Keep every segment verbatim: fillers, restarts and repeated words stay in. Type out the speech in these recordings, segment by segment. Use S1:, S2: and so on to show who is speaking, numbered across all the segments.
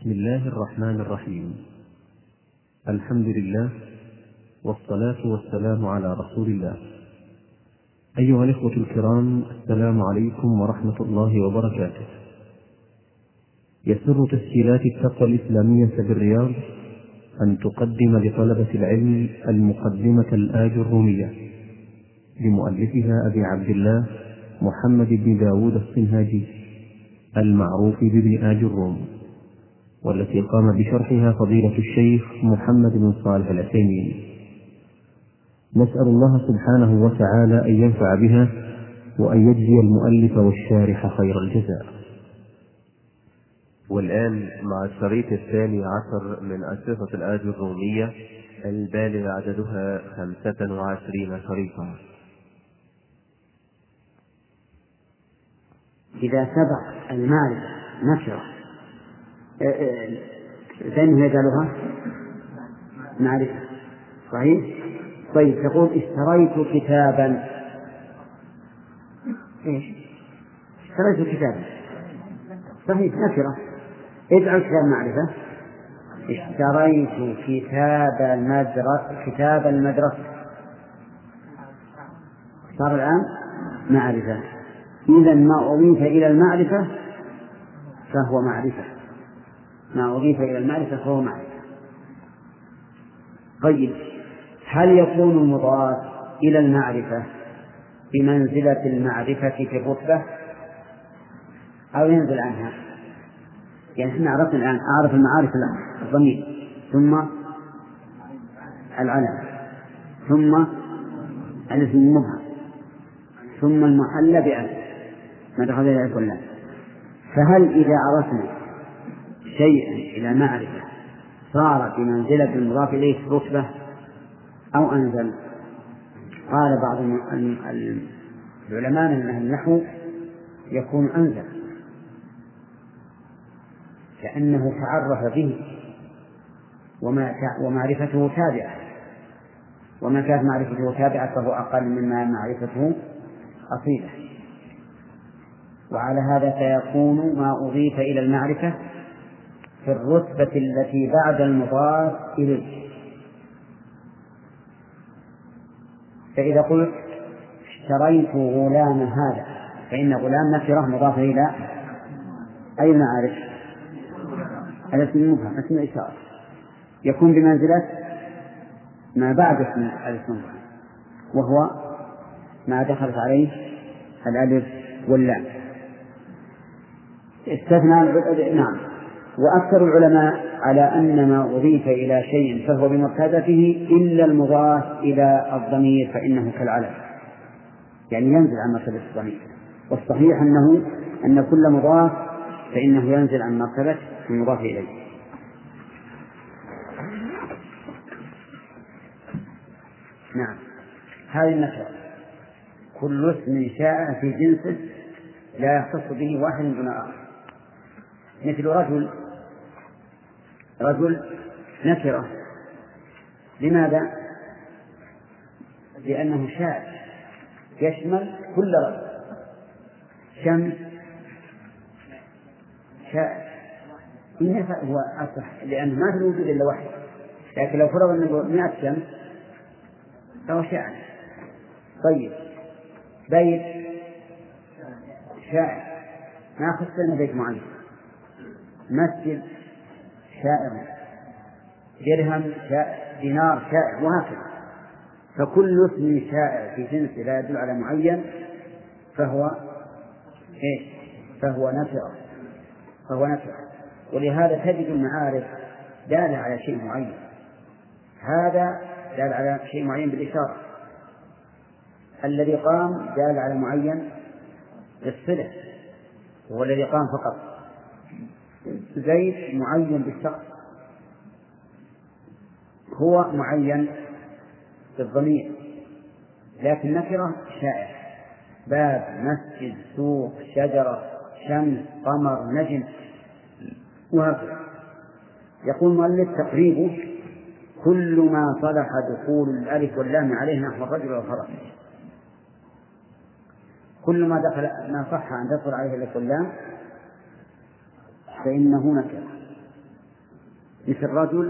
S1: بسم الله الرحمن الرحيم. الحمد لله والصلاة والسلام على رسول الله. أيها الإخوة الكرام، السلام عليكم ورحمة الله وبركاته. يسر تسجيلات التقوى الإسلامية بالرياض أن تقدم لطلبة العلم المقدمة الآجرومية لمؤلفها أبي عبد الله محمد بن داود الصنهاجي المعروف بابن آجروم، والتي قام بشرحها فضيلة الشيخ محمد بن صالح العثيمين. نسأل الله سبحانه وتعالى أن ينفع بها وأن يجزي المؤلف والشارح خير الجزاء.
S2: والآن مع الشريط الثاني عشر من أشرطة الآجرومية البالغ عددها خمسة وعشرين شريطا.
S3: إذا سبق المعرفة نكرة فإنه يجعلها معرفة. صحيح؟ طيب، تقول اشتريت كتابا. ايش؟ اشتريت كتابا، صحيح، نكرة. اجعل كتاب معرفة. اشتريت كتاب المدرسة كتاب المدرسة صار الآن معرفة. إذن ما أضيف إلى المعرفة فهو معرفة. ما أضيف إلى المعرفة فهو معرفة. طيب، هل يكون المضاف إلى المعرفة بمنزلة المعرفة في الرتبة أو ينزل عنها؟ يعني احنا عرفنا الآن أعرف المعارف الآن الضمير، ثم العلم، ثم الاسم المبهم، ثم المحل بأن، ما دخل إلى كلها. فهل إذا عرفنا شيئا إلى معرفة صار بمنزلة المضاف إليه في الرتبة أو أنزل؟ قال بعض العلماء من أهل النحو يكون أنزل، كأنه تعرف به ومعرفته تابعة، وما كانت معرفته تابعة فهو أقل مما معرفته أصيلة. وعلى هذا فيكون ما أضيف إلى المعرفة في الرتبة التي بعد المضاف إليه. فإذا قلت اشتريت غلام هذا، فإن غلام نكرة مضافة إلى أي المعارف؟ الاسم المبهم، اسم الإشارة، يكون بمنزلة ما بعد اسم الاسم، وهو ما دخلت عليه الألف واللام. استثنى. نعم. وأكثر العلماء على أن ما أضيف إلى شيء فهو بمرتبته إلا المضاف إلى الضمير فإنه كالعلم، يعني ينزل عن مرتبة الضمير. والصحيح أنه أن كل مضاف فإنه ينزل عن مرتبة المضاف إليه. نعم. هذه النكرة كل اسم شاء في جنسه لا يختص به واحد دون آخر. مثل رجل. رجل نكرة. لماذا؟ لأنه شاء يشمل كل رجل. شمس شاء هو أصح، لأنه ما في الوجود إلا واحد. لكن لو فرض أنه مئة شمس فهو شاء. طيب، بيت شاء، ما خصنا بيت معين. مسجد شائع، درهم شائع، دينار شائع، وهكذا. فكل اسم شائع في جنس لا يدل على معين فهو إيه؟ فهو نكرة. فهو نكرة. ولهذا تجد المعارف دالة على شيء معين. هذا دال على شيء معين بالإشارة، الذي قام دال على معين بالصلة، هو الذي قام فقط. زيد معين بالشخص، هو معين بالضمير، لكن نكرة شائع. باب، مسجد، سوق، شجرة، شمس، قمر، نجم، وهكذا. يقول المؤلف تقريبه كل ما صلح دخول الألف واللام عليه نحو الرجل والفرس. كل ما دخل ما صح أن تدخل عليه الألف واللام فإنه نكرة. مثل رجل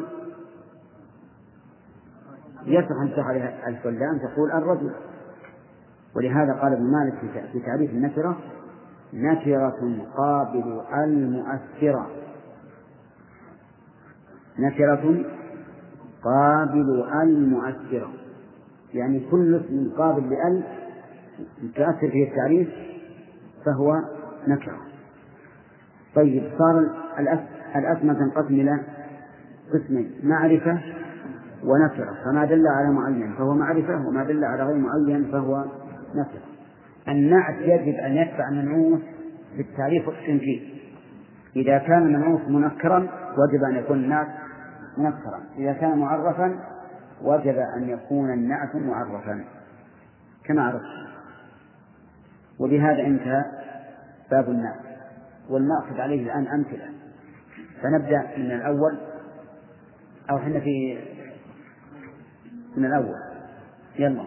S3: يصح أن تدخل عليها ألف واللام تقول الرجل. ولهذا قال ابن مالك في تعريف النكرة: نكرة قابل المؤثرة. نكرة قابل المؤثرة، يعني كل اسم قابل لأل تؤثر فيه التعريف فهو نكرة. طيب، صار الأسماء تنقسم إلى قسمين: معرفة ونكرة. فما دل على معين فهو معرفة، وما دل على غير معين فهو نكرة. النعت يجب أن يتبع المنعوت في التعريف والتنكير. إذا كان المنعوت منكرا وجب أن يكون النعت منكرا، إذا كان معرفا وجب أن يكون النعت معرفا كما عرفت. وبهذا انتهى باب النعت، والمأخذ عليه الآن أمثلة. فنبدأ من الأول، أو حنا في من الأول. يلا.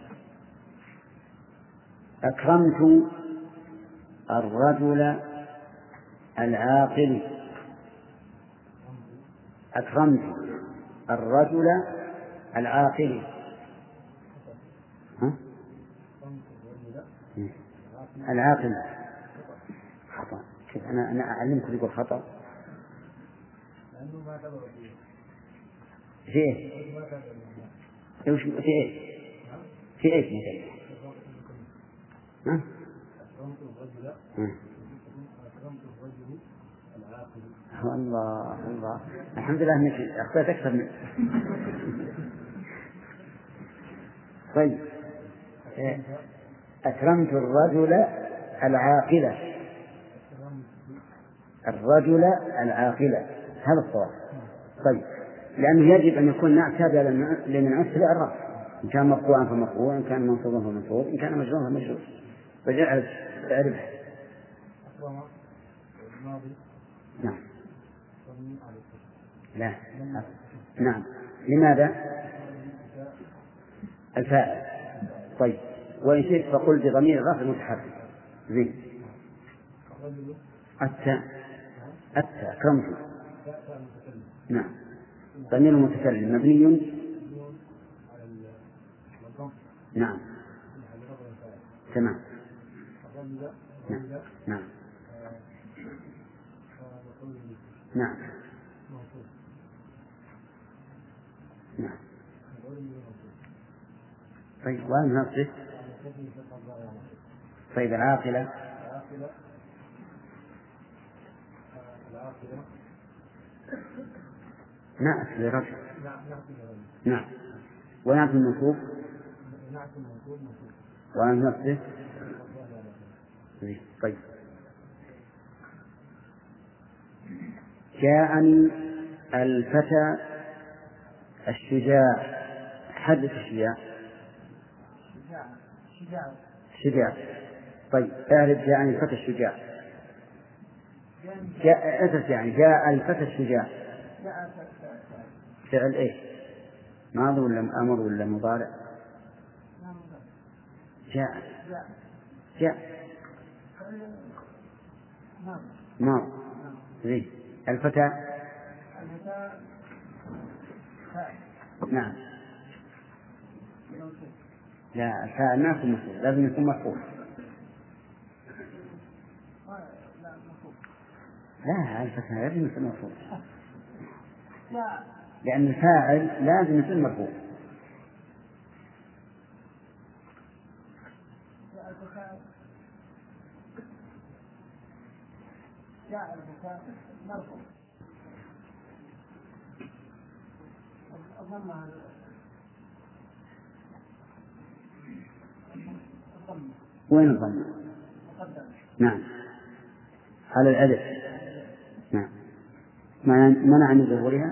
S3: أكرمت الرجل العاقل. أكرمت الرجل العاقل. ها؟ العاقل خطأ. كيف أنا أنا أعلمكم يقول خطأ؟ في إيه؟ إيش في إيه؟ في إيش مثلا؟ ها؟ الله الله، الحمد لله انك اخطأت اكثر من. طيب، اكرمت الرجل العاقلة. الرجل العاقلة هذا الصواب. طيب، لأنه يجب أن يكون نعت تابع لمنعوت في الإعراب، إن كان مرفوعا فمرفوع، إن كان منصوبا فمنصوب، إن كان مجرورا فمجرور. فجعل تعرفه. نعم. لا. نعم. لماذا؟ الفاعل. طيب، وإن شئت فقل بضمير الرفع المتحرك. زين. التاء. التاء أكرمت. نعم. ضمير المتكلم مبني. نعم. تمام. نعم. نعم. نعم. نعم. طيب، وين نصف؟ طيب، العاقلة. نعت لرجل. نعم. ونعت المنصوب. وين نصف؟ طيب، جاءني الفتى الشجاع. حدث الشجاع. شجاع. طيب، اعرف جاءني الفتى الشجاع. جاء أسف يعني جاء الفتى الشجاع. فعل إيه؟ ماضي ولا أمر ولا مضارع؟ جاء. جاء. ماضي. زين. الفتى. نعم. لا، الفاعل ما يكون مفعول، لازم يكون مفعول. لا، الفتى لازم يكون مفعول، لأن الفاعل لازم يكون مفعول. وين الضمة؟ نعم، على الألف. نعم، منع من ظهورها.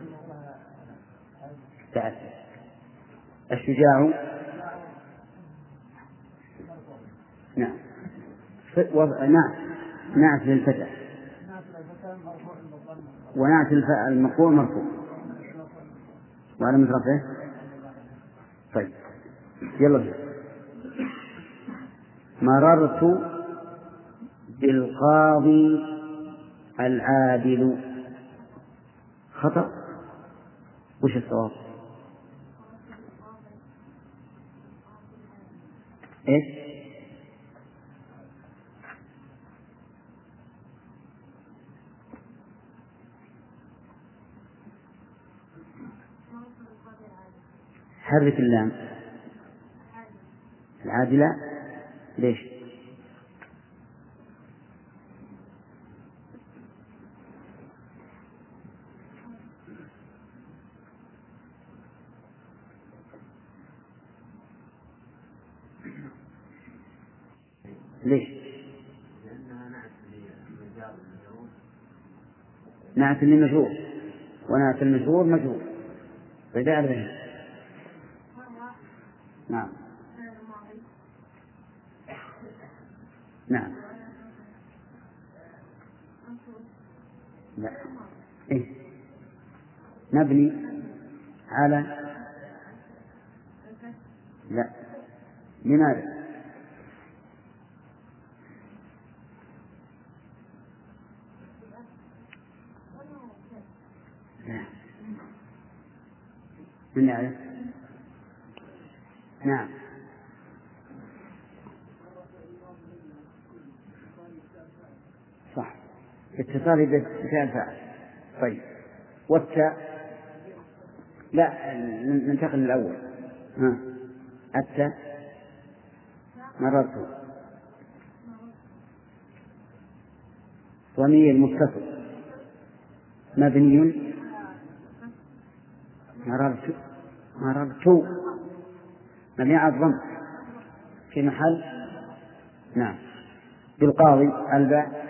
S3: تعال. الشجاع. نعم. وضع نعت. نعت للفتى. ونعت المرفوع مرفوع وعلى رفعه. طيب، يلا بينا. مررت بالقاضي العادل. خطأ. وش الصواب؟ إيش؟ حرك اللام العادلة. ليش؟ ليش؟ نعت للمجرور، ونعت المجرور مجرور فجاء به. نعم نعم. لا. إيه؟ نبني على. لا. لماذا؟ لا. من يعرف؟ نعم. صح، اتصالي بفعل فاعل. طيب، والتاء. لا، ننتقل للأول. ها، التاء مررت. ضمير متصل مبني. مررت مررت مبني على الضم في محل. نعم. بالقاضي الباء.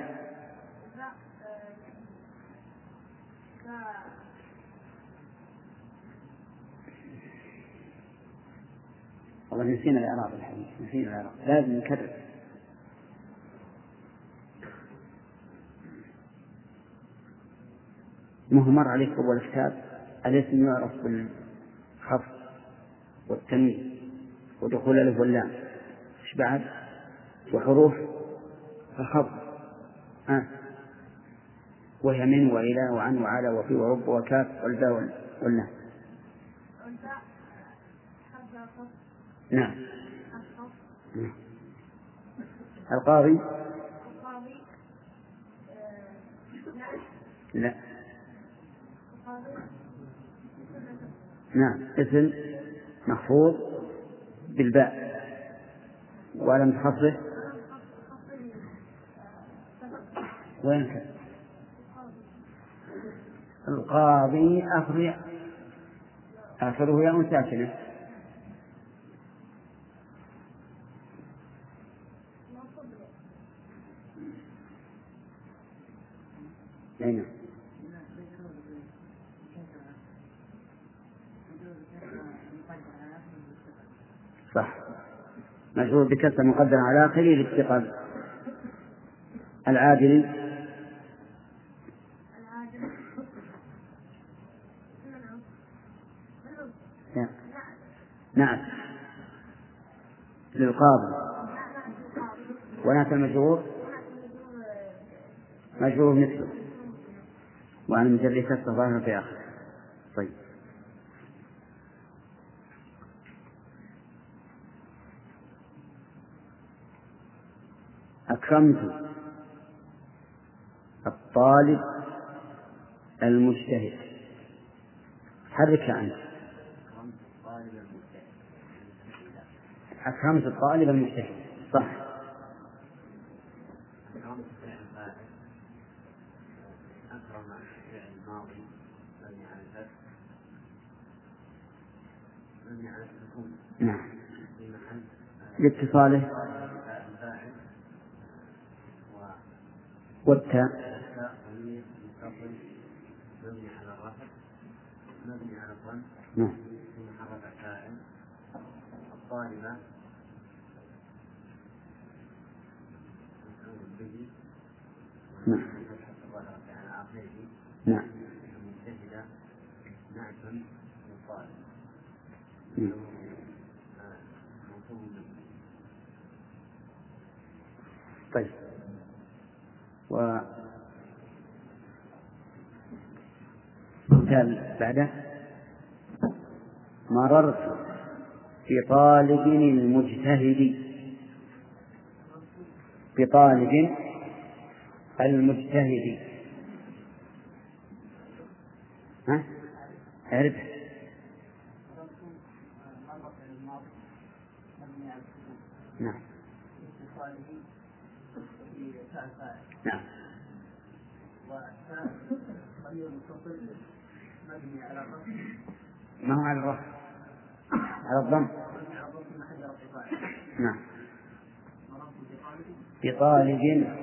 S3: والله نسينا الإعراب الحين، نسينا الإعراب، لازم نكرر. مه مر عليك أول الكتاب. الاسم يعرف بالخفض والتنوين ودخول الألف واللام. إيش بعد؟ وحروف الخفض. ها، وهي من وإلى وعن وعلى وفي ورب وكاف والباء واللام. نعم. القاضي. لا. نعم، اسم محفوظ بالباء ولم تخصصه. وين كان؟ القاضي آخر آخره ياء ساكنة. أين؟ صح، مجرور بكسر مقدر على آخره للاتصال. العادل. نعم، للقاضي. ونعت المجرور مجرور مثله، وعن مجرد كسر ظاهر في آخر. طيب، أكرمت الطالب المجتهد. حرك عنه. أكرمت الطالب المجتهد. صح. نعم، لاتصاله. والتاء نعم. الطالبة نعم. نعم. المجتهدة نعت للطالب. طيب، و المثال بعده: مررت بطالب المجتهد. بطالب المجتهد. ها؟ أعرف. نعم. نعم. ما هو على الرفع، على الضم. نعم. بطالب.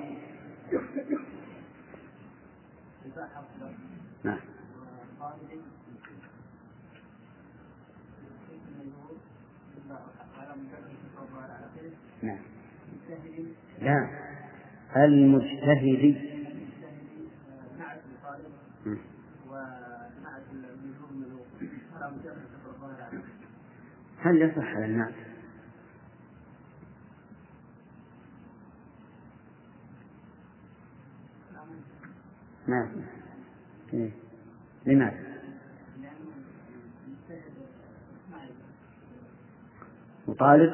S3: نعم. نعم. لا، المجتهد. هل يصح على الناس؟ ما إيه؟ لماذا؟ مطالب،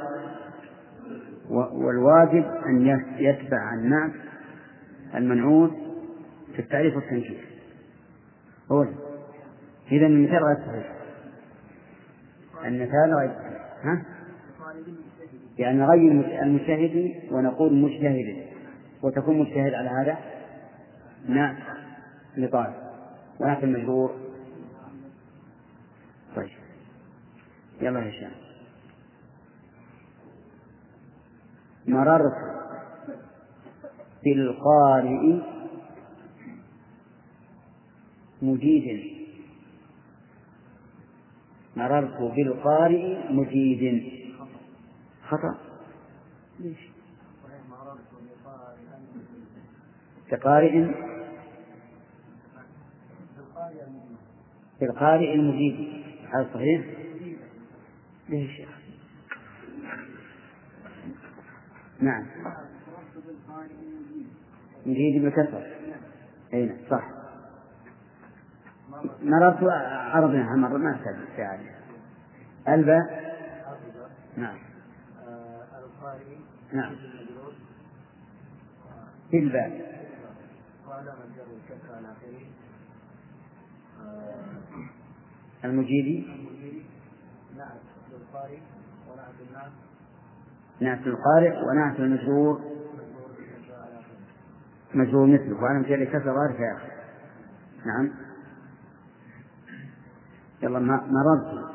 S3: والواجب أن يتبع الناس المنعوت في التعريف والتنكير. هو إذا المثال غير صحيح. المثال غير صحيح. ها؟ يعني نغير المجتهد ونقول مجتهد، وتكون مجتهد على هذا نعم لطالب، ونحن المجرور. طيب يلا يا هشام. مررت بالقارئ مجيد. مررت بالقارئ مجيد. خطأ. ليش؟ بقارئ بالقارئ المجيد. هذا صحيح؟ ليش يا أخي؟ نعم. مجيد بالكسر. أين صح. مررت عرضنا مرة ما سأل الباء. نعم. نعم. الباء. المجيد نعت القارئ ونعت المجرور مجرور مثله، وأنا مجرد كسر غير في آخر. نعم. يلا. مررت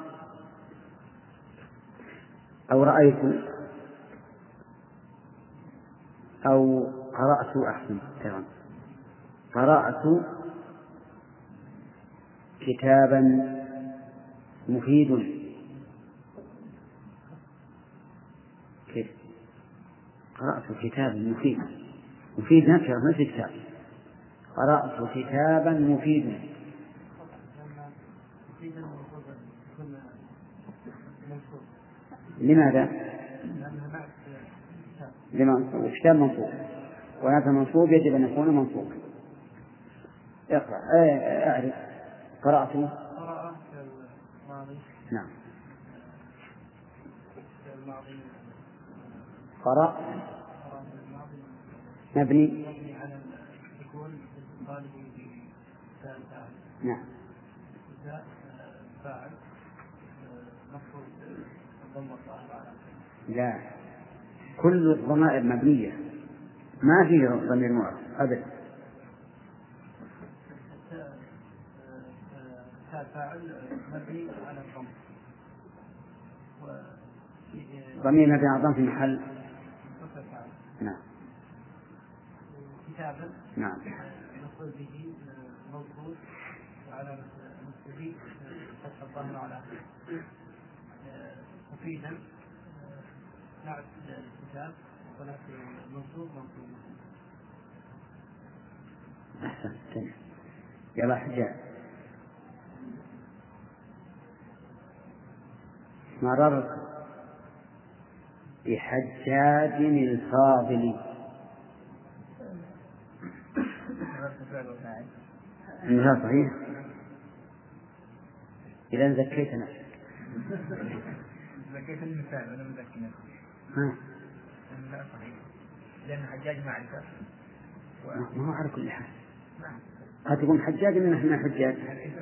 S3: أو رأيت أو قرأت. أحسن تمام. قرأت كتابا مفيد. كيف؟ قرأت كتابا مفيد. مفيد نفسه نفس كتاب. قرأت كتابا مفيدا. لماذا؟ لما كتاب منصوب، وهذا منصوب يجب أن يكون منصوبا. اقرأ. أعرف. قرأت. نعم. قرأ مبني. نعم. لا، كل الضمائر مبنية، ما فيه ضمير معرض أبدا. ضمير مبني على الضم في محل. نعم. كتابا. نعم. مفعول به موصول وعلى مفعول فتح الظاهر على مفيدا نعت الكتاب ونعت المنصوب منصوب. أحسنت. يلا حجاج. مررت بحجاج الفاضل. المثال صحيح. إذا زكيت نفسك.
S4: زكيت المثال أنا مزكي نفسي.
S3: ها.
S4: لا صحيح. لأن حجاج معرفة.
S3: ما هو على كل حال. قد يكون حجاج من نحن حجاج.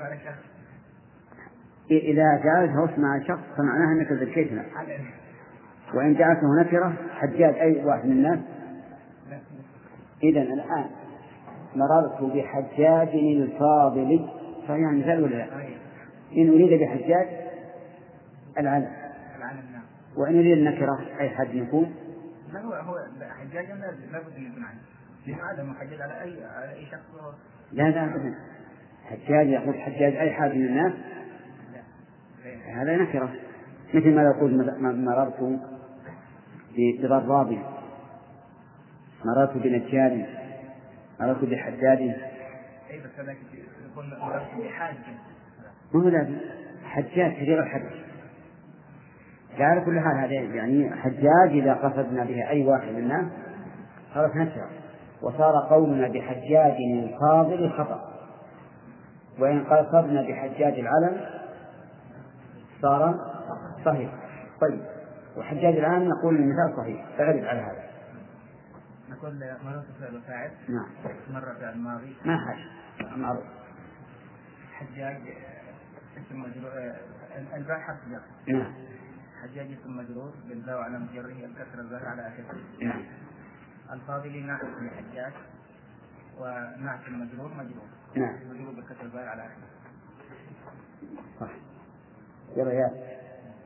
S3: إذا جعلته اسم شخص فمعناها أنك زكيت نفسك. وإن جعلته نكرة حجاج أي واحد من الناس. إذن الآن مررت بحجاج الفاضل فهي مثال ولا لا؟ إن أريد بحجاج العلم وإن أريد النكرة أي حد يكون.
S4: لا هو هو حجاج لا بد أن يكون عنه لهذا محجج على أي على أي شخص.
S3: لا لا أبدا حجاج يقول حجاج أي حد من الناس هذا نكرة مثل ما يقول مررت بضراب مررت بنجار مررت بحجاج.
S4: أي بس هذا يكون مررت بحاج.
S3: ما هو لازم حجاج كثير الحج. على كل حال هذا يعني حجاج إذا قصدنا بها أي واحد من الناس صارت نكرة وصار قولنا بحجاج الفاضل خطأ. وإن قصدنا بحجاج العلم صار صحيح. طيب وحجاج العلم نقول المثال صحيح فعرف على هذا.
S4: نقول مرة فعل وفاعل.
S3: نعم.
S4: مرة فعل ماضي.
S3: ما حاجة معروف.
S4: حجاج اسم مجرور الباء حرف جر.
S3: نعم.
S4: حجاج اسم مجرور بالباء على مجره الكسر الظاهر على آخره.
S3: نعم.
S4: الفاضل ناعت لحجاج وناعت المجرور مجرور.
S3: نعم.
S4: مجرور بالكسر الظاهر على آخره.
S3: صح. يلا يا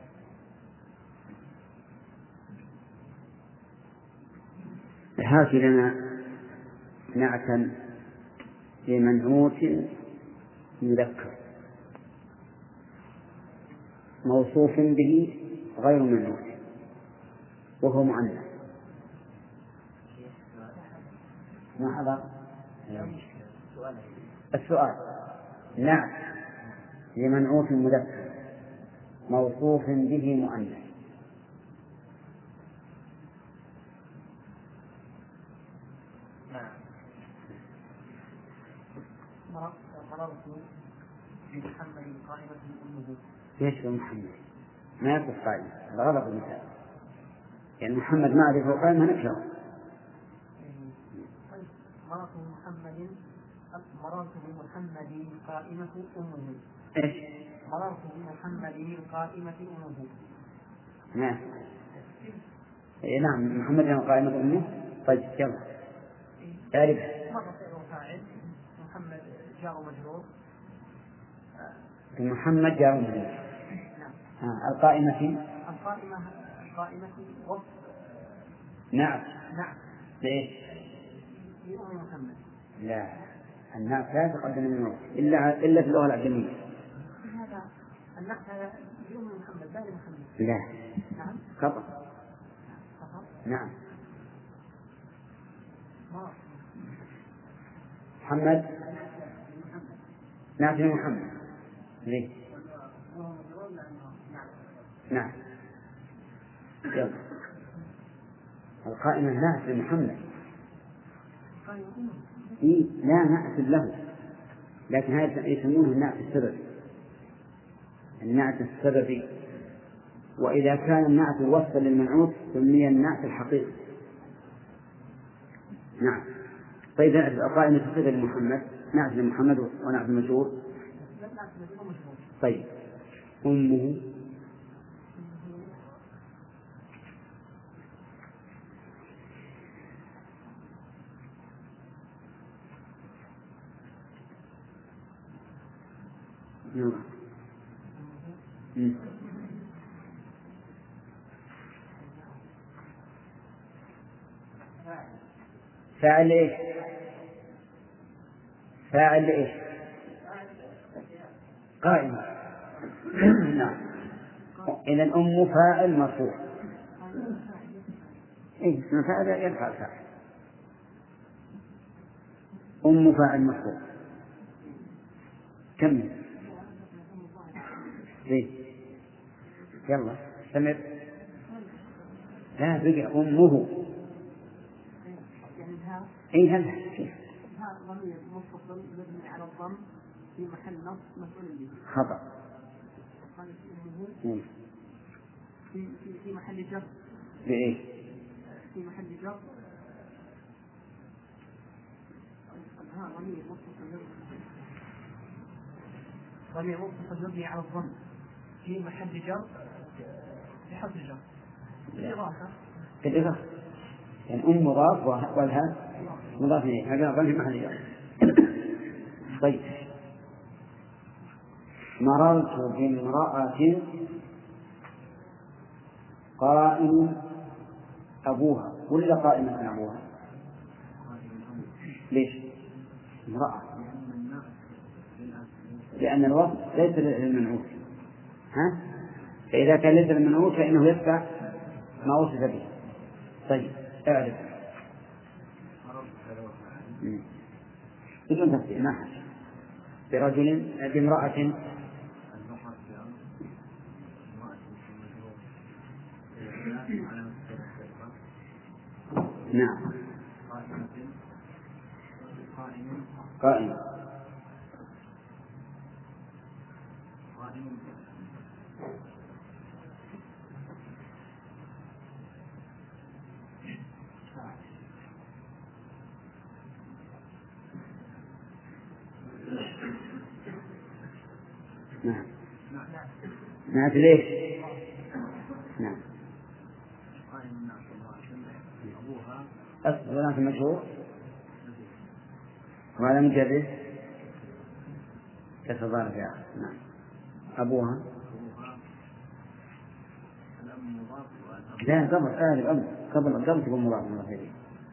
S3: هات لنا نعتا لمنعوت مذكر موصوف به غير منعوت وهو مؤنث. ما حضر السؤال. نعت لمنعوت مذكر موصوف به مؤنث.
S4: مررت بمحمد قائمة أمه.
S3: ليش محمد؟ ما يصف قائمة هذا غلط المثال يعني محمد معرفة قائمة نكرة.
S4: مررت بمحمد مررت بمحمد قائمة أمه.
S3: إيش؟
S4: مررت بمحمد قائمة أمه.
S3: نعم. إيه نعم محمد قائمة أمه. طيب يلا. تعرف.
S4: مرة فاعل محمد جار مجرور.
S3: محمد جار مجرور.
S4: نعم.
S3: القائمة
S4: القائمة القائمة وصف.
S3: نعم.
S4: نعم.
S3: ليش؟
S4: لأم محمد.
S3: لا النعت لا يتقدم من الوصف إلا إلا في اللغة العجمية.
S4: هذا النعت لأم محمد لا لمحمد.
S3: لا.
S4: نعم.
S3: خطأ.
S4: خطأ.
S3: نعم. محمد نعت محمد. ليه؟ نعم. يلا. القائمة نعت محمد. إيه لا نعت له لكن هذا يسمونه النعت السببي. النعت السببي وإذا كان النعت وصفا للمنعوت سمي النعت الحقيقي. نعم. طيب القائمة السببي لمحمد نعت لمحمد ونعت المجرور. طيب أمه نعم. فاعل ايش؟ فاعل ايش؟ قائمة. نعم. إذا أم فاعل مرفوع. إيه اسم فاعل يرفع فاعل. أم فاعل مرفوع. كمل. زين. يلا استمر. لا بقي أمه. أي هذا.
S4: ضمير متصل مبني على الضم في محل نصب مفعول به.
S3: خطأ. في
S5: في في محل جر.
S3: بإيش؟
S5: في محل جر. ها ضمير متصل ضمير متصل مبني على الضم في محل جر بحرف جر. بالإضافة.
S3: بالإضافة. يعني أم مضاف والها مضاف إليه، هذا ضمير في محل جر. طيب. مررت بامرأة قائم أبوها ولا قائمة أبوها؟ ليش؟ امرأة، لأن الوصف ليس للمنعوت، ها؟ فإذا كان ليس للمنعوت فإنه يتبع ما وصف به. طيب اعرف بدون تفسير ما حاجة. برجل بامرأة نعم قائم نعم نعم ليش؟ نعم أصل ولا في مشهور وعلى مجرد كالصدارة في آخر. نعم أبوها لا قبل آل الأمر قبل قبل تكون مضاف مضاف إليه.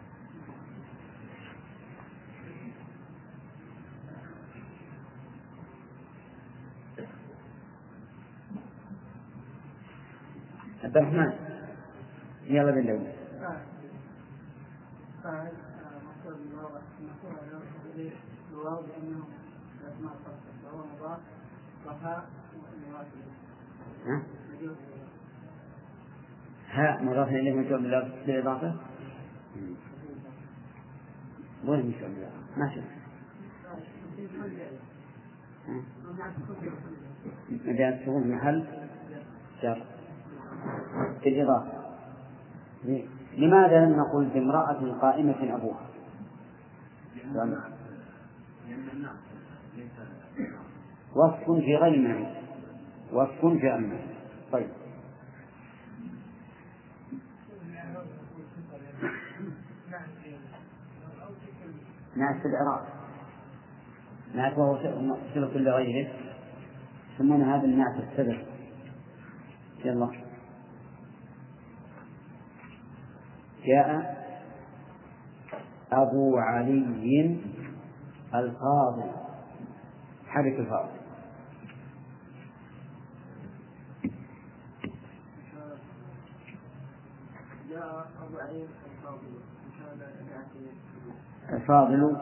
S3: عبد الرحمن يلا بالله. ها مضاف إليه مجرد بالإضافة وين مجرد بالإضافة ما شفت مجال شغل محل جر بالإضافة. لماذا لم نقل بامرأة قائمة أبوها؟ وصف في غير المعنى وصف في أمه. طيب نعت في الإعراب نعت وهو صفة لغيره ثم هذا النعت السبب. يلا جاء أبو علي الفاضل حرك الفاضل.
S5: جاء أبو علي الفاضل
S3: الفاضل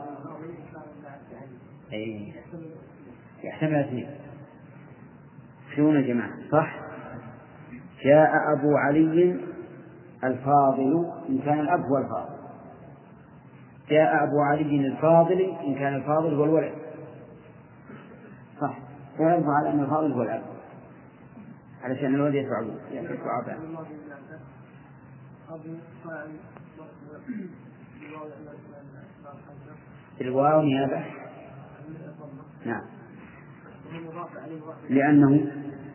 S3: أي يحتمل اثنين شلون يا جماعة صح؟ جاء أبو علي الفاضل إن كان الأب هو الفاضل، جاء أبو علي الفاضل إن كان الفاضل هو الولد صح؟ فيعرف على أن الفاضل هو الأب علشان الولد يتبع يتبع أباه. الواو نيابة نعم لأنه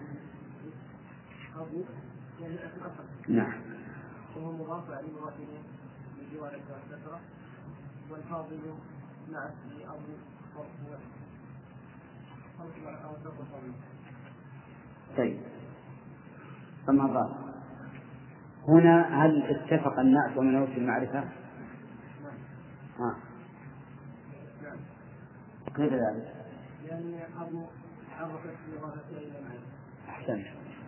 S3: نعم
S5: وهو مضاف عليه مضاف إليه من جوار الكسرة والفاضل مع اسم أبو
S3: طيب ثم ضاف هنا هل اتفق النعت ومنعوت في المعرفة؟ ها كيف ذلك؟
S5: لأن أبو عرفت بإضافته إلى المعرفة.
S3: أحسنت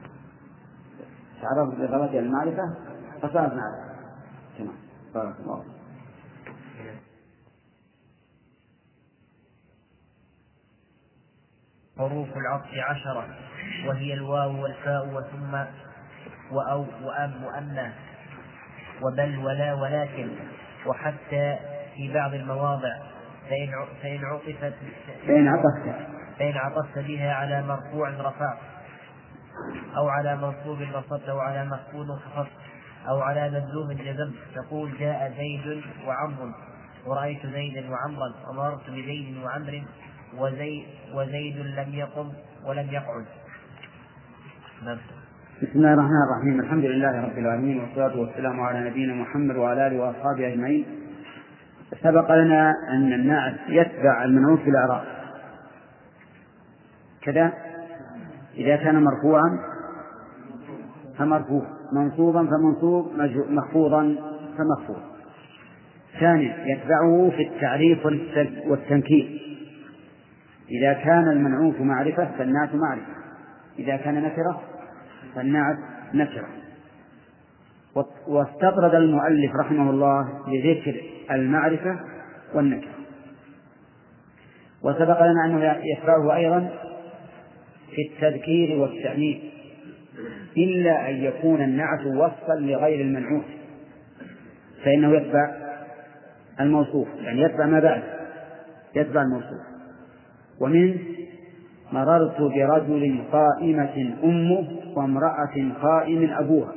S3: تعرفت بإضافته إلى المعرفة فصارت معرفة. تمام بارك الله.
S6: حروف العطف عشرة وهي الواو والفاء وثم وأو وأم وأما وبل ولا ولكن وحتى في بعض المواضع فإن فإن عطفت
S3: فإن عطفت
S6: فإن عطفت بها على مرفوع رفعت أو على منصوب نصبت أو على مخفوض خفضت أو على مجزوم جزمت. تقول جاء زيد وعمر ورأيت زيدا وعمرا ومررت بزيد وعمر وزي وزيد لم يقم ولم يقعد.
S3: بسم الله الرحمن الرحيم. الحمد لله رب العالمين والصلاة والسلام على نبينا محمد وعلى آله وأصحابه أجمعين. سبق لنا أن النعت يتبع المنعوت في الإعراب كذا، إذا كان مرفوعا فمرفوع، منصوبا فمنصوب، مخفوضا فمخفوض. ثانيا يتبعه في التعريف والتنكير. إذا كان المنعوت معرفة فالنعت معرفة، إذا كان نكرة فالنعت نكرة. واستطرد المؤلف رحمه الله لذكر المعرفة والنكرة. وسبق لنا أنه يتبعه أيضا في التذكير والتأنيث، إلا أن يكون النعت وصفا لغير المنعوت فإنه يتبع الموصوف، يعني يتبع ما بعد، يتبع الموصوف. ومن مررت برجل قائمة أمه وامرأة قائم أبوها،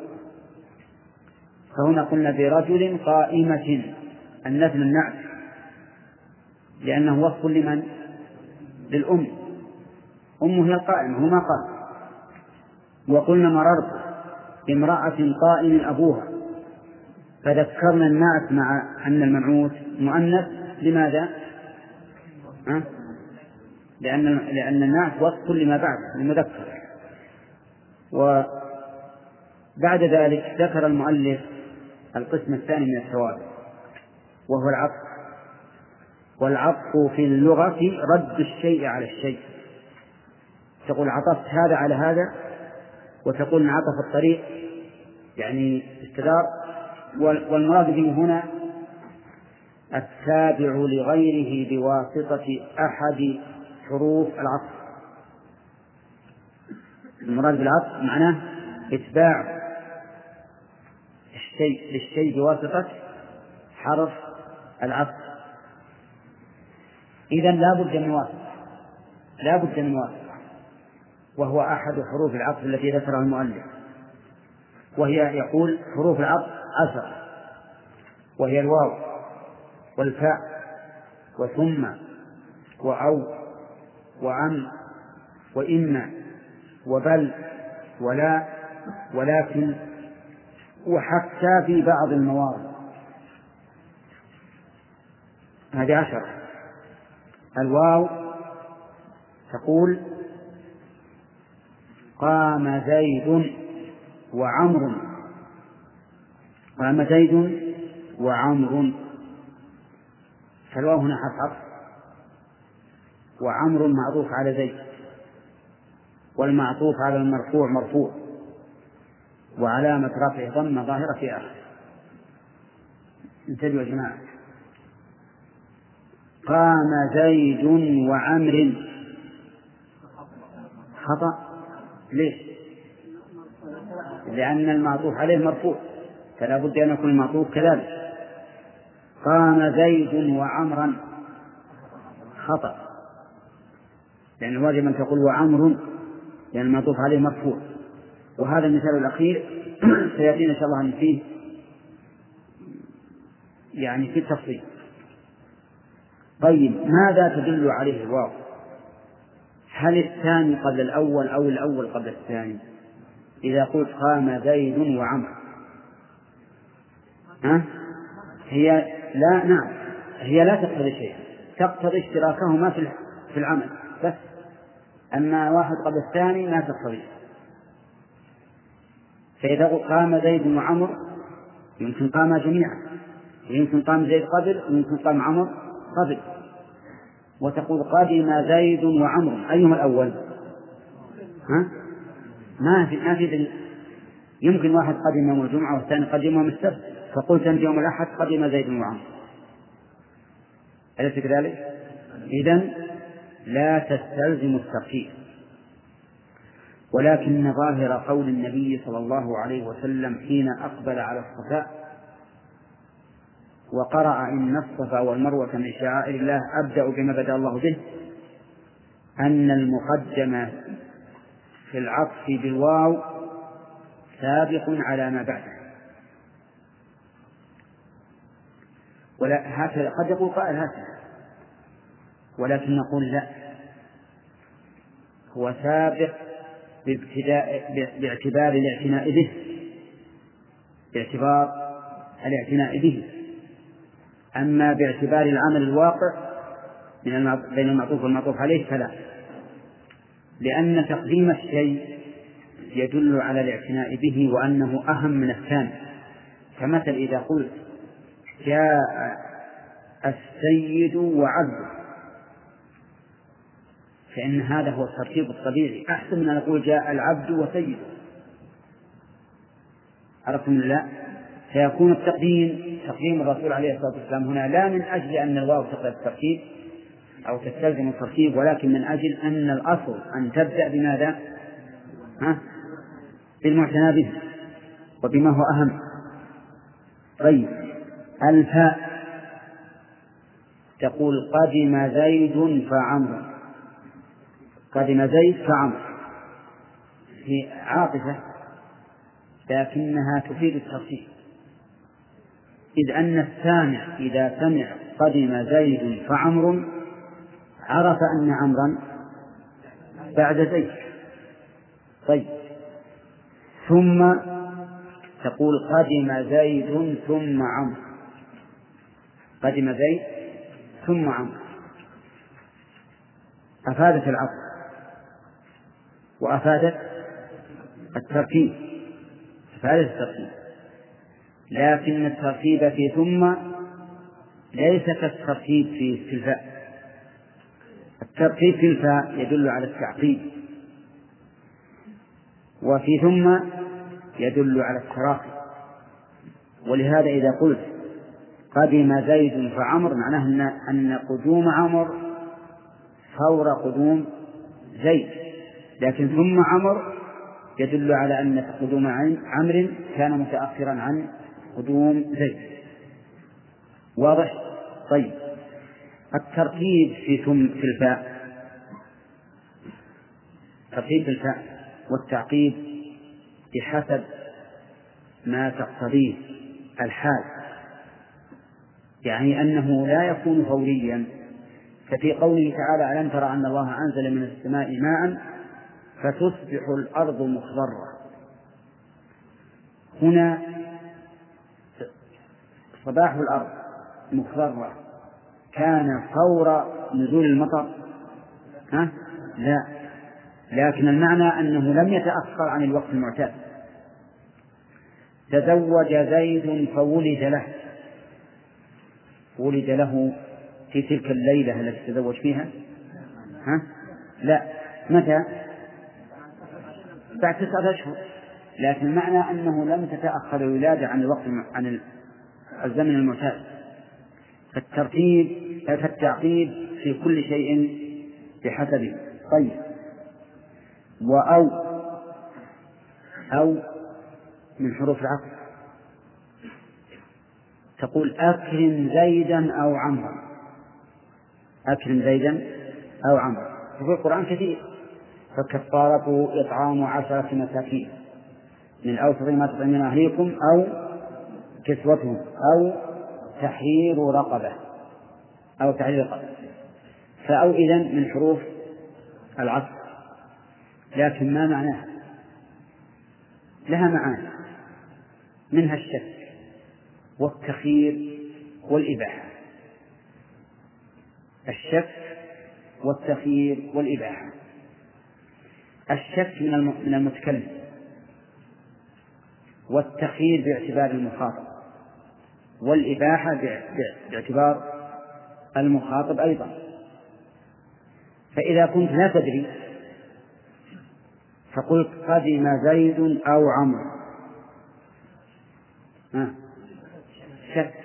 S3: فهنا قلنا برجل قائمة النفي النعت لأنه وصف لمن؟ للأم، أمه هي القائمة هو ما قال. وقلنا مررت بامرأة قائم أبوها، فذكرنا النعت مع أن المنعوت مؤنث. لماذا؟ أه؟ لأن لأن النعت وصف لما بعد المذكر. وبعد ذلك ذكر المؤلف القسم الثاني من الثوابت وهو العطف. والعطف في اللغة رد الشيء على الشيء. تقول عطفت هذا على هذا، وتقول انعطف الطريق يعني استدار. والمراد به هنا التابع لغيره بواسطة أحد حروف العطف. المراد بالعطف معناه إتباع الشيء للشيء بواسطة حرف العطف. إذن لا بد من واسطة، لا بد من واسطة، وهو أحد حروف العطف التي ذكرها المؤلف، وهي يقول حروف العطف عشر، وهي الواو والفاء وثم وأو وعم وإما وبل ولا ولكن وحتى في بعض المواضع. هذه عشرة. الواو تقول قام زيد وعمر، قام زيد وعمر، فالواو هنا حرف عطف، وعمر معطوف على زيد، والمعطوف على المرفوع مرفوع، وعلامة رفعه ضمة ظاهرة في آخر. انتبهوا يا جماعة. قام زيد وعمر خطأ. ليش؟ لأن المعطوف عليه مرفوع، فلا بد أن يكون المعطوف كذلك. قام زيد وعمرا خطأ، لأن واجب أن تقول وعمر لأن المعطوف عليه مرفوع. وهذا المثال الأخير سيأتينا إن شاء الله أن فيه يعني في التفصيل. طيب ماذا تدل عليه الواو؟ هل الثاني قبل الأول أو الأول قبل الثاني؟ إذا قلت قام زيد وعمر ها؟ هي لا نعم هي لا تقتضي شيء، تقتضي اشتراكهما في العمل بس، أما واحد قبل الثاني ما تقتضي. فإذا قام زيد وعمر يمكن قام جميعا، يمكن قام زيد قبل ويمكن قام عمر قبل. وتقول قدم زيد وعمر، أيهما الأول؟ ها؟ ما في ما في يمكن واحد قدم يوم الجمعة والثاني قدم يوم السبت، فقلت أنت يوم الأحد قدم زيد وعمر، أليس كذلك؟ إذن لا تستلزم الترتيب. ولكن ظاهر قول النبي صلى الله عليه وسلم حين أقبل على الصفاء وقرأ إن الصفا والمروة من شعائر الله أبدأ بما بدأ الله به، أن المقدم في العطف بالواو سابق على ما بعده. ولا هكذا قد يقول قائل هكذا، ولكن نقول لا، هو سابق بابتداء باعتبار الاعتناء به، باعتبار الاعتناء به. أما باعتبار العمل الواقع من بين المعطوف والمعطوف عليه فلا، لأن تقديم الشيء يدل على الاعتناء به وأنه أهم من الثاني. كمثل إذا قلت جاء السيد وعبده، فإن هذا هو الترتيب الطبيعي، أحسن من أن نقول جاء العبد وسيده. عرفتم لا؟ فيكون التقديم تقديم الرسول عليه الصلاة والسلام هنا لا من أجل أن الواو تقتضي الترتيب أو تستلزم الترتيب، ولكن من أجل أن الأصل أن تبدأ بماذا؟ ها؟ بالمعتنى به وبما هو أهم. طيب الفاء تقول قدم زيد فعمر، قدم زيد فعمر هي عاطفة لكنها تفيد الترتيب، إذ أن السامع إذا سمع قدم زيد فعمر عرف أن عمرا بعد زيد. طيب ثم تقول قدم زيد ثم عمرو، قدم زيد ثم عمرو، أفادت العطف وأفادت الترتيب، أفادت الترتيب، لكن الترتيب في ثم ليس كالترتيب في الفاء. الترتيب في الفاء يدل على التعقيب، وفي ثم يدل على التراخي. ولهذا إذا قلت قدم زيد فعمر معناه أن قدوم عمر فور قدوم زيد، لكن ثم عمر يدل على أن قدوم عمرو كان متأخرا عن قدوم زيد. واضح؟ طيب الترتيب في ثم في الفاء، ترتيب الفاء والتعقيب بحسب ما تقتضيه الحال، يعني أنه لا يكون فوريا، ففي قوله تعالى ألم تر أن الله أنزل من السماء ماء فتصبح الأرض مخضرة، هنا صباح الأرض مخضرة كان فور نزول المطر؟ ها؟ لا، لكن المعنى أنه لم يتأخر عن الوقت المعتاد. تزوج زيد فولد له، ولد له في تلك الليلة التي تزوج فيها؟ ها؟ لا، متى؟ بعد تسعة أشهر، لكن المعنى أنه لم تتأخر الولادة عن الوقت عن الزمن المعتاد. فالترتيب فالتعقيب في كل شيء بحسبه. طيب وأو أو من حروف العطف تقول أكرم زيدا أو عمرا، أكرم زيدا أو عمرا، في القرآن كثير. فكفارته إطعام عشرة مساكين من أوسط ما تطعمون أهليكم أو كسوتهم أو تحرير رقبة أو تحرير رقبة. فأو إذن من حروف العطف، لكن ما معناها؟ لها معاني، منها الشك والتخيير والإباحة. الشك والتخيير والإباحة. الشك من المتكلم، والتخيير باعتبار المخاطب، والإباحة باعتبار المخاطب أيضا. فإذا كنت لا تدري فقلت قدم زيد أو عمرو، شك.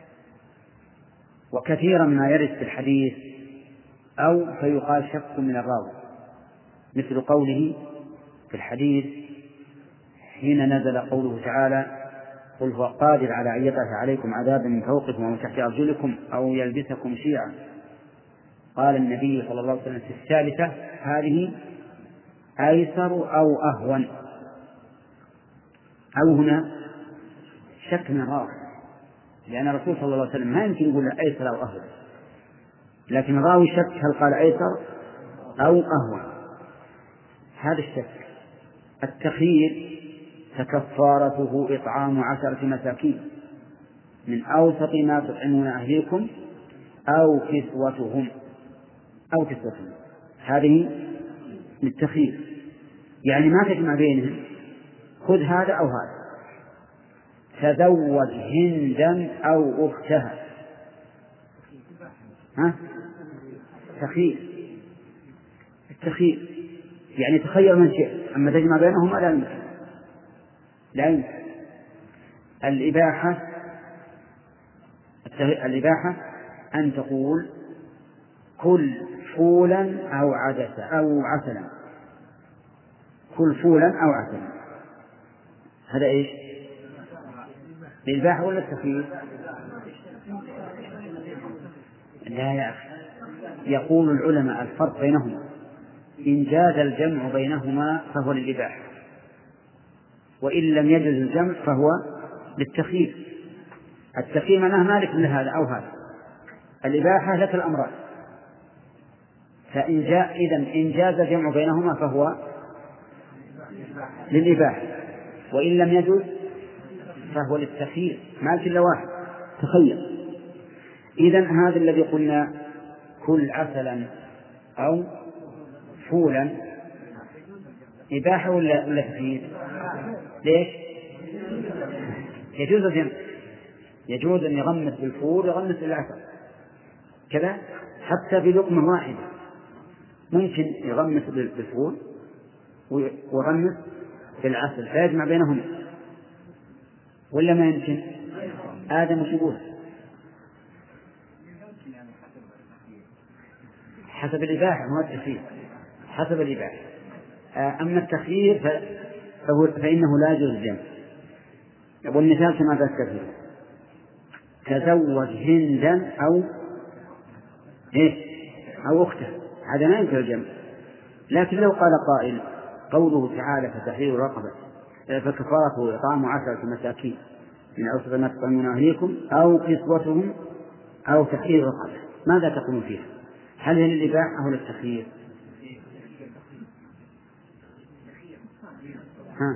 S3: وكثيرا ما يرد في الحديث أو فيقال شك من الراوي، مثل قوله في الحديث حين نزل قوله تعالى قل هو قادر على أن يبعث عليكم عذابا من فوقكم ومن تحت أرجلكم أو يلبسكم شيعا، قال النبي صلى الله عليه وسلم في الثالثة هذه أيسر أو أهون. أو هنا شك من الراوي، لأن الرسول صلى الله عليه وسلم ما يمكن يقول أيسر أو أهون، لكن الراوي شك هل قال أيسر أو أهون. هذا الشك. التخيير فكفارته إطعام عشرة مساكين من أوسط ما تطعمون أهليكم أو كسوتهم أو كسوتهم. هذه للتخيير، يعني ما تجمع بينهم، خذ هذا أو هذا. تزوج هندا أو أختها، ها؟ تخيير. التخيير يعني تخير من شئت، أما تجمع بينهما لا يمكن. لا يمكن. الإباحة الإباحة أن تقول كل فولا أو عدسا أو عسلا، كل فولا أو عسلا. هذا إيش؟ الإباحة ولا التخيير؟ لا يا أخي، يقول العلماء الفرق بينهما، إن جاز الجمع بينهما فهو للإباحة، وإن لم يجز الجمع فهو للتخيير. التخيير معناه مالك من هذا أو هذا، الإباحة لك الأمران. فإن جاء إذن إن جاز الجمع بينهما فهو للإباحة، وإن لم يجز فهو للتخيير، مالك إلا واحد تخير. إذن هذا الذي قلنا كل عسلا أو فولا إباحة ولا ولا تخيير؟ ليش؟ يجوز الجمع، يجوز أن يغمس بالفول ويغمس بالعسل كذا، حتى بلقمة واحدة ممكن يغمس بالفول ويغمس بالعسل فيجمع بينهم، ولا ما يمكن؟ آدم وشبوه حسب الإباحة، مو التخيير، حسب الإباحة. أما التخيير فهو فإنه لا يجوز الجمع. والمثال كما ذكرت فيه تزوج هندا أو إيه أو أخته، هذا لا يمكن الجمع. لكن لو قال قائل قوله تعالى فتحرير رقبة فكفارته إطعام عشرة مساكين من أوسط ما تطعمون أهليكم أو كسوتهم أو تحرير رقبة، ماذا تقولون فيها؟ هل هي للإباحة أو للتخيير؟ ها؟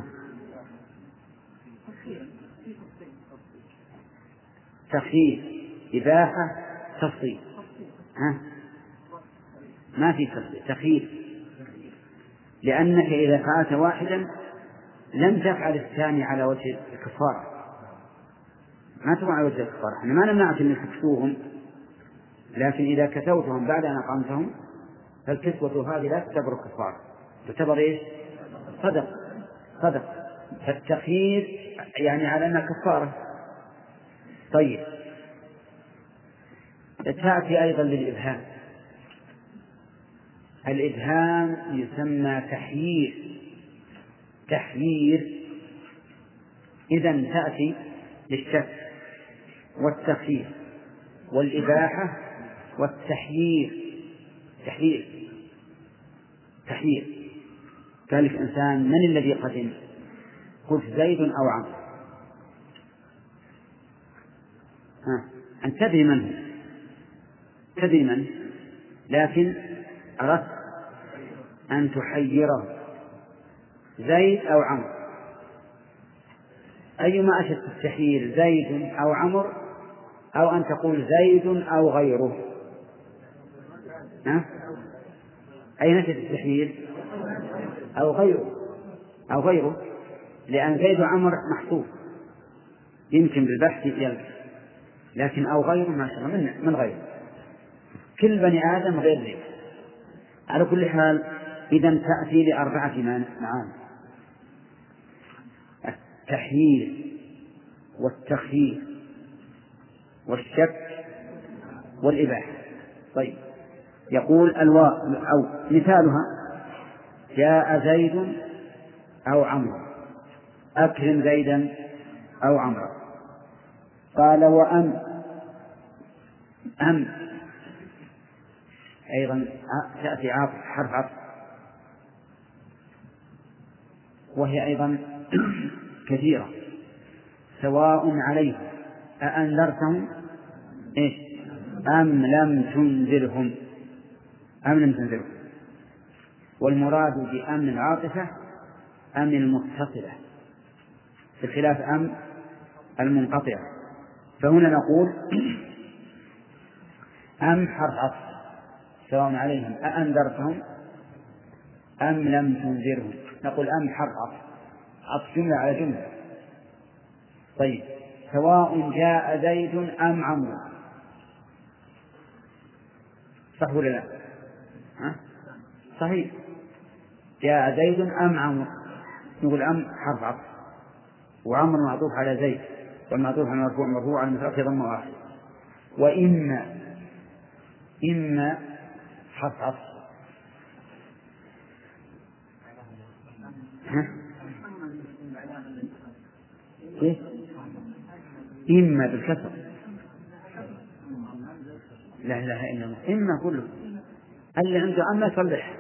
S3: تخيير، إباحة، تفصيل. ها؟ ما في تفصيل، تخيير، لأنك إذا فعلت واحدا لم تفعل الثاني على وجه الكفارة، ما تفعل على وجه الكفارة. احنا ما نمنعك أنك تكسوهم، لكن إذا كسوتهم بعد أن أقمتهم فالكسوة هذه لا تعتبر كفارة، تعتبر إيش؟ صدق صدق. فالتخيير يعني على أنها كفارة. طيب، تأتي أيضا للإبهام. الإبهام يسمى تحيير، تحيير إذن تأتي للشك والتخيير والإباحة والتحيير. تحيير تحيير قال لك إنسان من الذي قدم؟ قلت زيد أو عمرو. ها، أنت تدري من هو، تدري من، لكن أردت أن تحيره زيد أو عمرو. أيما أشد التحيير، زيد أو عمرو أو أن تقول زيد أو غيره؟ ها؟ أين أشد التحيير؟ أو غيره، أو غيره، لأن زيد وعمر محسوب يمكن بالبحث يلقى، لكن أو غيره ما شاء الله من, من غيره. كل بني آدم غير زيد. على كل حال إذن تأتي لأربعة معاني: التحيير والتخيير والشك والإباحة. طيب، يقول الواو أو مثالها: جاء زيد أو عمرو، أكرم زيدا أو عمرو. قال وأم، أم أيضا تأتي عاطف، حرف عطف. وهي أيضا كثيرة. سواء عليهم أأنذرتهم إيش أم لم تنذرهم أم لم تنذرهم. والمراد بأمن العاطفة أمن المتصلة بخلاف أم المنقطعة. فهنا نقول أم حرف عطف سواء عليهم أأنذرتهم أم لم تنذرهم. نقول أم حرف عطف عطف جملة على جملة. طيب سواء جاء زيد أم عمرو صح ولا لا؟ ها؟ صحيح. جاء زيد أم عمرو نقول أم حرف عطف وعمرو معطوف على زيد والمعطوف على مرفوع مرفوع على المتأخر ضم واحد. وإما إما حرف عطف ها؟ إيه؟ إما بالكسر لا إله إلا الله. إما كله اللي عنده أما يصلح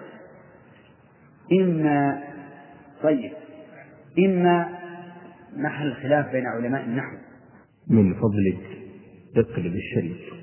S3: إما. طيب إما محل خلاف بين علماء النحو.
S1: من فضلك اقلب الشريط.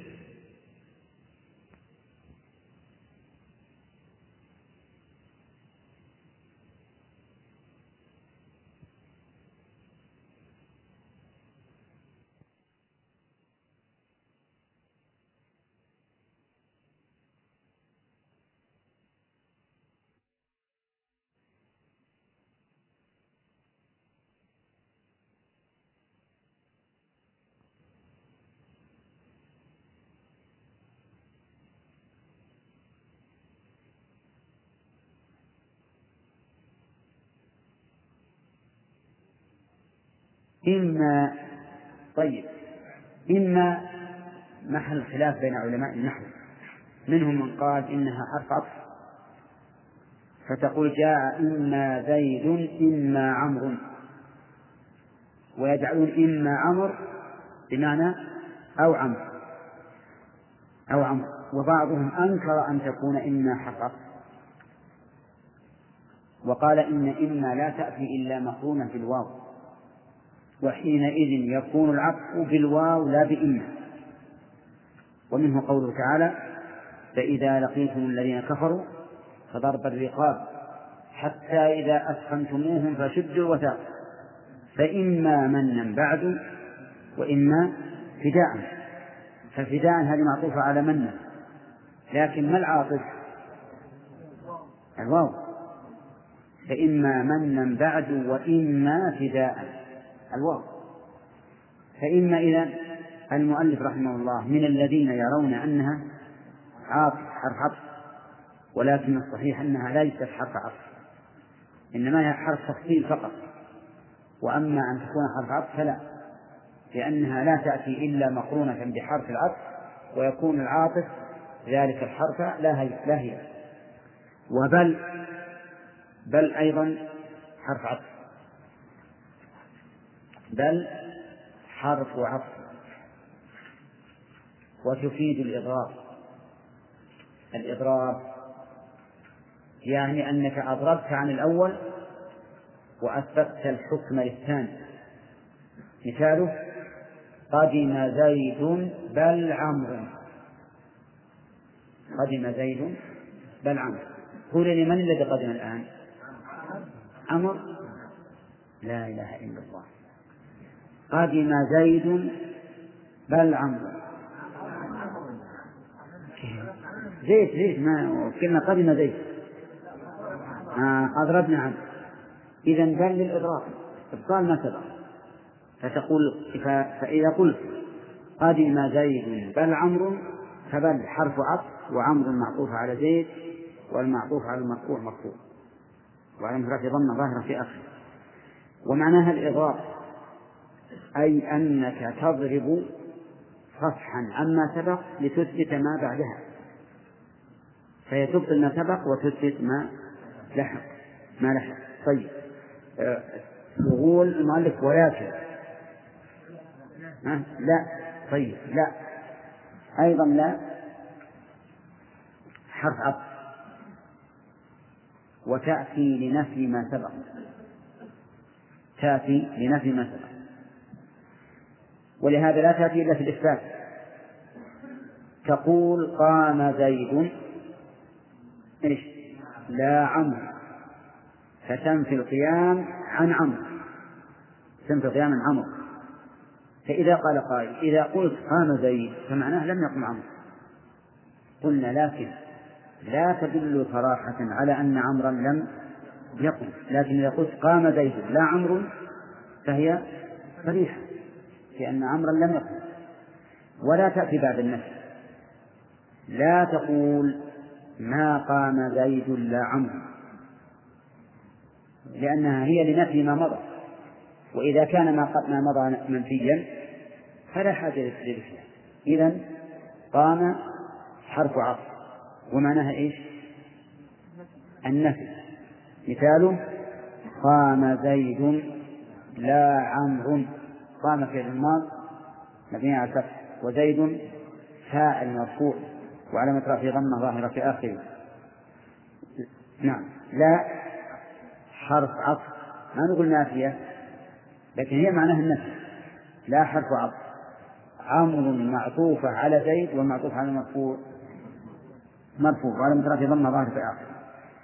S3: إما. طيب إما محل خلاف بين علماء النحو. منهم من قال إنها حرف عطف فتقول جاء إما زيد إما عمرو ويجعلون إما عمرو بمعنى أو عمرو أو عمرو. وبعضهم أنكر أن تكون إما حرف عطف وقال إن إما لا تأتي إلا مقرونة بالواو وحينئذ يكون العطف بالواو لا بإما. ومنه قوله تعالى فإذا لقيتم الذين كفروا فضرب الرقاب حتى إذا أثخنتموهم فشدوا الوثاق فإما منا بعد وإما فداء. ففداء هذه معطوفة على منا لكن ما العاطف؟ الواو. فإما منا بعد وإما فداء الواو. فإما إذن المؤلف رحمه الله من الذين يرون أنها عاطف حرف عطف ولكن الصحيح أنها ليست حرف عطف إنما هي حرف تفصيل فقط. وأما أن تكون حرف عطف فلا لأنها لا تأتي إلا مقرونة بحرف العطف ويكون العاطف ذلك الحرف لا هي. وبل بل أيضا حرف عطف بل حرف عطف وتفيد الإضراب. الإضراب يعني أنك أضربت عن الأول وأثبتت الحكم للثاني. مثاله قدم زيد بل عمرو. قدم زيد بل عمرو. قول لي من الذي قدم الآن؟ عمرو. لا إله إلا الله. قدم زيد بل عمرو. زيد زيد ما كنا قدم زيد آه أضربنا عنه. إذن بل للإضراب إبطال ما سبق. فتقول فإذا قلت قدم زيد بل عمرو فبل حرف عطف وعمرو معطوف على زيد والمعطوف على المرفوع مرفوع وعلى رفع ضمة ظاهرة في آخره. ومعناها الإضراب أي أنك تضرب صفحا عما سبق لتثبت ما بعدها فهي تبطل ما سبق وتثبت ما لحق ما لحق. طيب يقول المؤلف ولكن ها؟ لا. طيب لا أيضا لا حرف عطف وتأتي لنفي ما سبق تأتي لنفي ما سبق، ولهذا لا تأتي إلا في الإثبات. تقول قام زيد إيش؟ لا عمرو، فتنفي القيام عن عمرو، تنفي القيام عن عمرو. فإذا قال قائل إذا قلت قام زيد فمعناه لم يقم عمرو، قلنا لكن لا تدل صراحة على أن عمرا لم يقم، لكن إذا قلت قام زيد لا عمرو فهي صريحة في أن عمرا لم يقم. ولا تأتي بعد النفي، لا تقول ما قام زيد لا عمرو، لأنها هي لنفي ما مضى، وإذا كان ما ما مضى منفيا فلا حاجة للفعل. إذن قام حرف عطف ومعناها إيش؟ النفي. مثاله قام زيد لا عمرو، قام فعل الماضي مبني على الفتح، وزيد فاعل مرفوع وعلامة رفعه ضمة ظاهرة في آخره. نعم، لا حرف عطف، ما نقول نافية لكن هي معناها النفي. لا حرف عطف، عمرو معطوفة على زيد والمعطوف على مرفوع مرفوع وعلامة رفعه ضمة ظاهرة في آخره.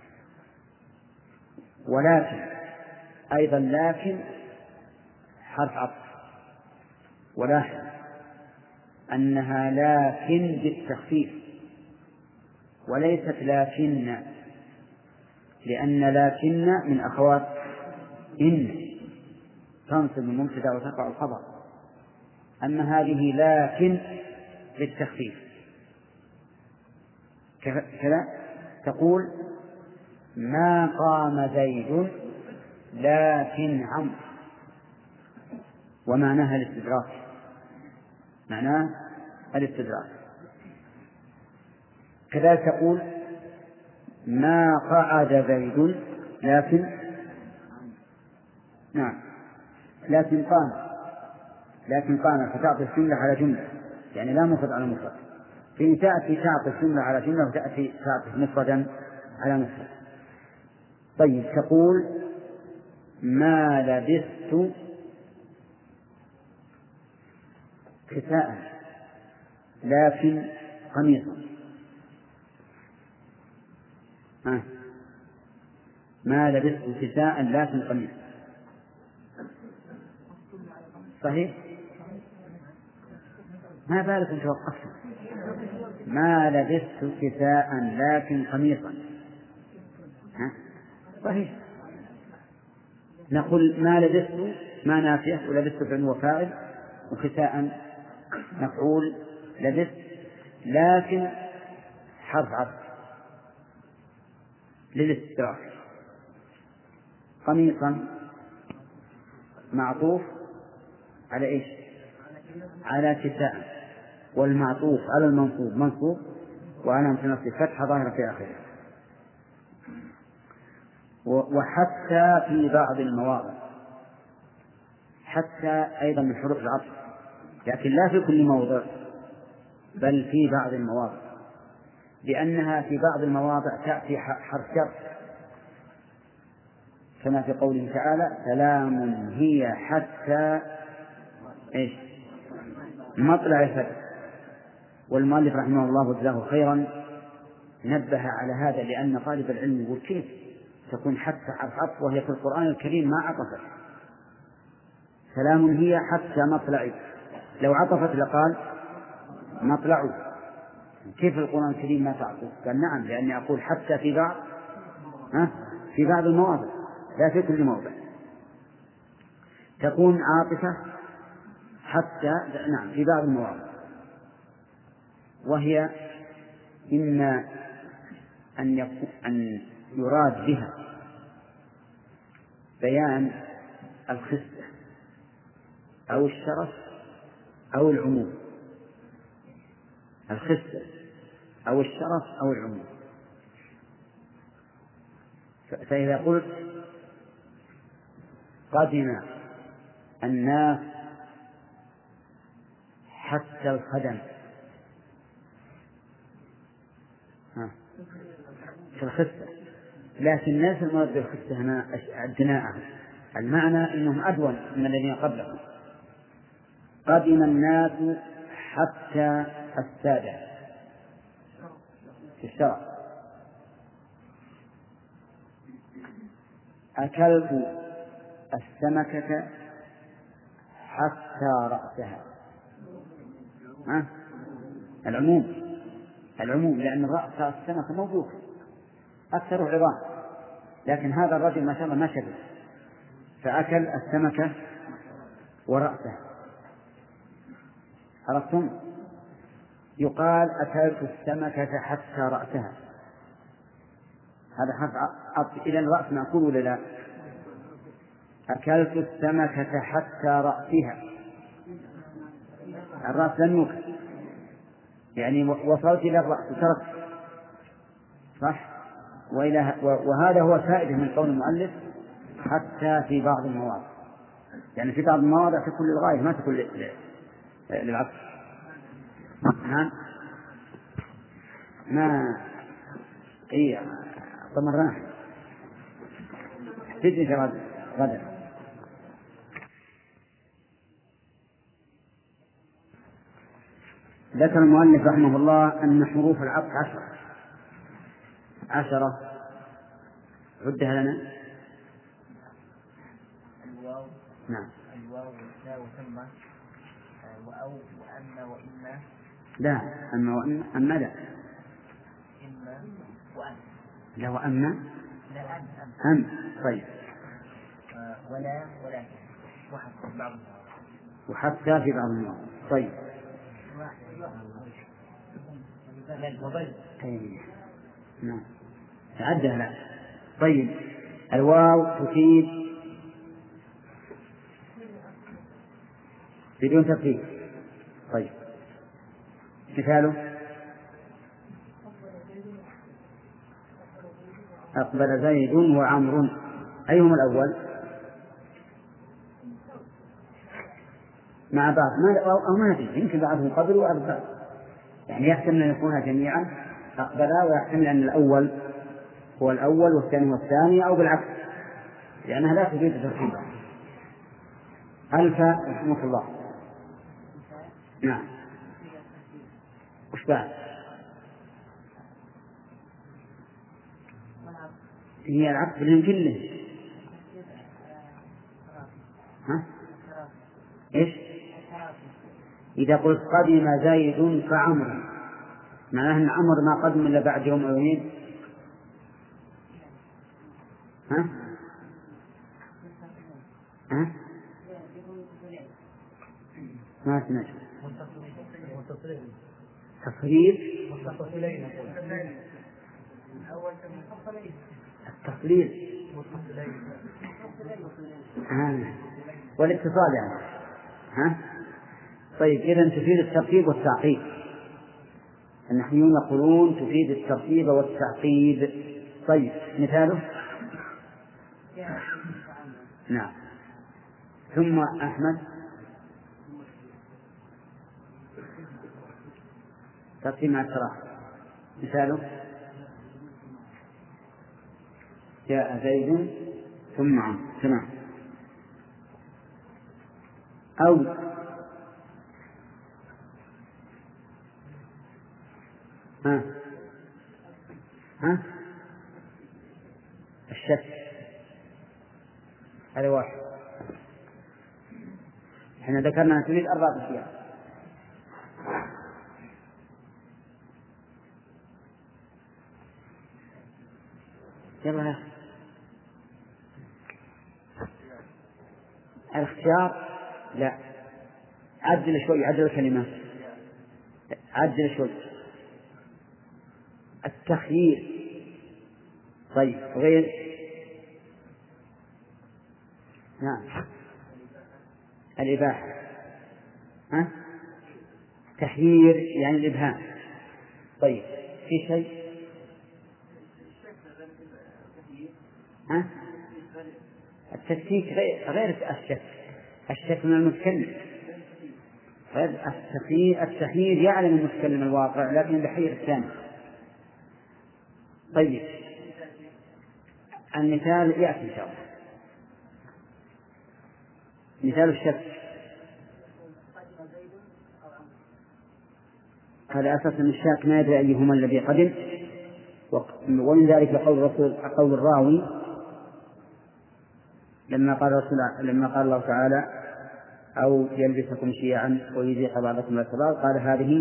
S3: ولكن أيضا لكن حرف عطف، ولاحظ أنها لكن بالتخفيف وليست لكن، لأن لكن من أخوات إن تنصب المبتدأ وتقع الخبر، أما هذه لكن بالتخفيف. كذا تقول ما قام زيد لكن عمرو، ومعناها الاستدراك، معناه الاستدراك. كذلك تقول ما قعد زيد لكن نعم لكن قام، لكن قام فتعطي الجملة على جملة، يعني لا مفرد على مفرد. في تأتي تعطي الجملة على جملة وتأتي تعطي مفردا على مفرد. طيب تقول ما لبثت كساء لكن قميصا. آه. ما لبثت كساء لكن قميصا، صحيح؟ ما بالك توقفت؟ ما لبثت كساء لكن قميصا، ها؟ صحيح. نقول ما لبثت ما نافية، ولبثت فعل وفاعل، وكساء مفعول لبثت لكن حرف عطف للاستدراك. قميصا معطوف على إيش؟ على كساء، والمعطوف على المنصوب منصوب وعلامة نصبه فتحة ظاهرة في آخره. وحتى في بعض المواضع، حتى أيضا من حروف العطف، لكن لا في كل موضع بل في بعض المواضع، لأنها في بعض المواضع تأتي حرف شرط، كما في قوله تعالى سلام هي حتى إيش؟ مطلع الفجر. والمؤلف رحمه الله وجزاه خيرا نبه على هذا، لأن طالب العلم يقول كيف تكون حتى حرف عطف وهي في القرآن الكريم ما عطفت؟ سلام هي حتى مطلع، لو عطفت لقال مطلع، كيف القرآن الكريم ما تعطف؟ قال نعم، لأني أقول حتى في بعض ها في بعض المواضع لا في كل موضع تكون عاطفة حتى، نعم في بعض المواضع، وهي إما أن يكون أن يراد بها بيان الخصة أو الشرف أو العموم، الخصة أو الشرف أو العموم. فإذا قلت قدم الناس حتى الخدم في الخصة، لكن ليس المراد بالخصة هنا الدناءة، المعنى أنهم أدون من الذين قبلهم. قدم الناس حتى السادة في الشرع. أكلت السمكة حتى رأسها. ها؟ العموم العموم لأن رأس السمكة موجود أكثر عظام، لكن هذا الرجل ما شاء الله ما شبه، فأكل السمكة ورأسها. عرفتم؟ يقال أكلت السمكة حتى رأسها، هذا حرف عطف. إذن الرأس مأكول ولا لا؟ أكلت السمكة حتى رأسها، الرأس لم يؤكل، يعني وصلت إلى الرأس وتركت، صح؟ وإلى وهذا هو فائدة من قول المؤلف حتى في بعض المواضع، يعني في بعض المواضع تكون للغاية ما تكون للعكس. نعم ما إيه طمرناه تجي غدا. ذكر المؤلف رحمه الله أن حروف العطف عشرة عشرة عدها لنا.
S6: الواو
S3: نعم
S6: الواو والتاء وثم وأو وأما وإما.
S3: لا أما وأما أما لا
S6: إما وأن.
S3: لا وأما
S6: لا أن
S3: أم. طيب
S6: ولا ولكن وحتى بعض
S3: وحتى في بعض المواضع. طيب طيب نعم تعدى لا. طيب الواو تفيد بدون تفريق. طيب مثاله أقبل زيد وعمر، أيهما الأول؟ مع بعض ما أو ما ندري، يمكن بعضهم قبل وأقبل، يعني يحتمل أن يكون جميعا أقبلا، ويحتمل أن الأول هو الأول والثاني والثاني، أو بالعكس، لأنها لا تفيد ترتيبا. ألف رحمة الله. نعم وش بعد؟ هي العكس بهم كله. ها؟ إيش؟ إذا قلت قدم زيد فعمر، معناه أن عمر ما قدم إلا بعد يوم أو يومين. ها؟ ها؟ ما سمعت. تصريف التصريف آه. والاتصال يعني. ها؟ طيب إذن تفيد الترتيب والتعقيب. النحويون يقولون تفيد الترتيب والتعقيب. طيب مثاله؟ نعم. ثم أحمد ترتيب مع التراخي. مثاله جاء زيد ثم عمرو. تمام. أو ها ها الشك هذا واحد. احنا ذكرنا تريد أربعة أشياء. يلا الاختيار لا، عدل شوي، عدل الكلمات، عدل شوي. التخيير. طيب غير؟ نعم الإباحة. ها؟ تحيير يعني الإبهام. طيب في شيء؟ ها؟ التشكيك غير غير الشك. الشك من المتكلم. التخيير التخيير يعلم المتكلم الواقع لكن بحير الثاني. طيب المثال يأتي إن شاء الله. مثال الشك هذا أساس أن الشاك ما يدري أيهما الذي قدم، ومن ذلك قول الرسول قول الراوي لما قال الرسول لما قال الله تعالى أو يلبسكم شيعا ويذيق بعضكم بعض قال هذه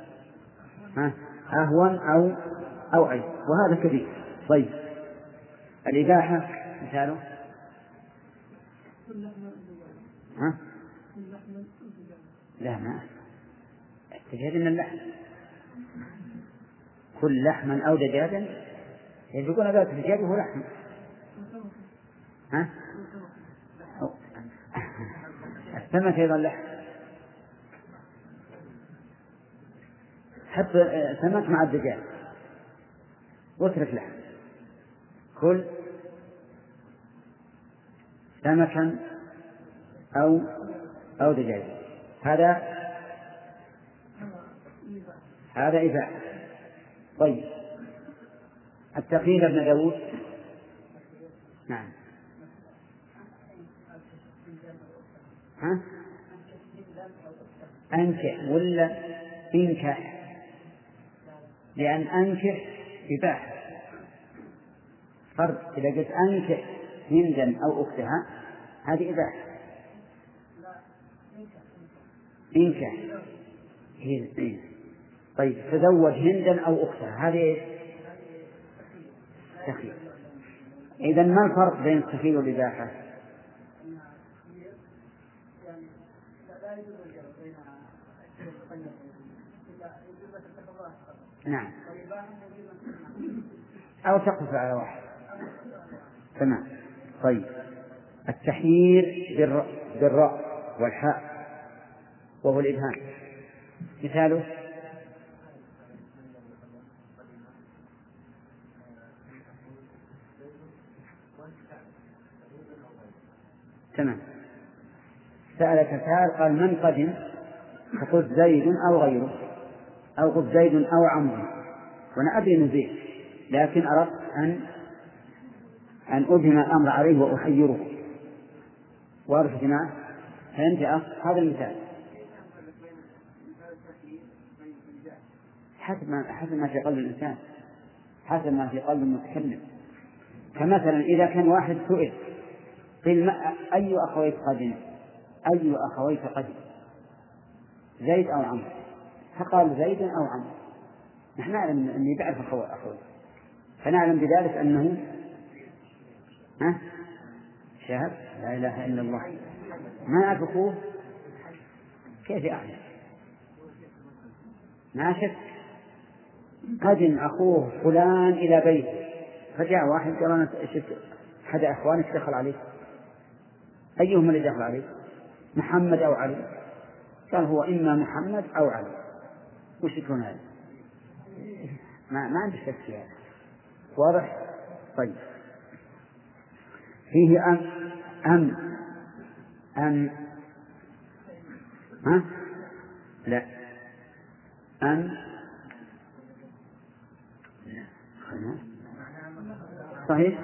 S3: أهون أو أو عيب، وهذا كبير. طيب الإباحة مثاله ها؟ لا ما الدجاج من اللحم، كل لحما أو دجاجا يقولون ذلك الدجاج هو لحم. ها؟ السمك أيضا لحم، حط سمك مع الدجاج واترك لحم، كل سمكا أو أو دجاجا، هذا هذا إباحة. طيب التقييد ابن داود نعم ها؟ أنكح ولا إنكح؟ لأن أنكح إباحة، فرق إذا قلت أنكح هندا أو أختها هذه إباحة. إنكح هي. طيب تزوج هندا أو أختها هذه تخيل. إذن ما الفرق بين التخيل والإباحة؟ نعم أو تقف على واحد تمام. طيب التحيير بالراء والحاء وهو الإبهام، مثاله تمام. سألك سائل قال من قدم؟ فقلت زيد أو غيره، أو قلت زيد أو عمرو، وأنا أدري من زيد لكن أردت أن أن أبهم الأمر عليه وأحيره. واضح يا جماعة؟ فهمت هذا المثال؟ حسب ما حسب ما في قلب الإنسان، حسب ما في قلب المتكلم. كمثلا إذا كان واحد سئل قيل أي أخويك قدم؟ أي أخويك قدم؟ زيد أو عمرو؟ فقال زيد أو عمرو. نحن نعلم أني بعرف أخوي أخوي، فنعلم بذلك أنه ها شهد لا إله إلا الله، ما أعرف أخوه كيف أعلم؟ ما شك قدم أخوه فلان إلى بيته، فجاء واحد قال أنا شفت أحد أخوانك دخل عليه، أيهم اللي دخل عليه؟ محمد أو علي؟ قال هو إما محمد أو علي. وش يكون هذا؟ ما ما عندي شك في هذا. واضح؟ طيب فيه أم أم أم ها؟ لا أم صحيح؟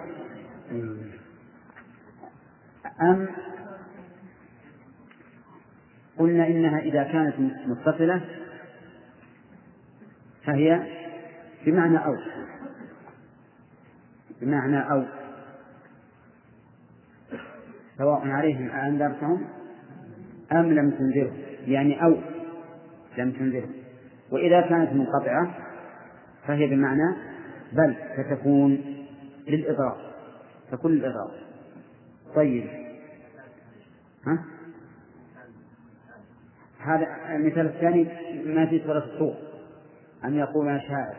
S3: أم قلنا إنها إذا كانت متصلة فهي بمعنى أو، بمعنى أو سواء عليهم أنذرتهم أم لم تنذرهم، يعني أو لم تنذرهم. وإذا كانت منقطعة فهي بمعنى بل، فتكون للإضراب، تكون للإضراب. طيب ها؟ هذا المثال الثاني ما في سورة الطور، أن يقولون شاعر،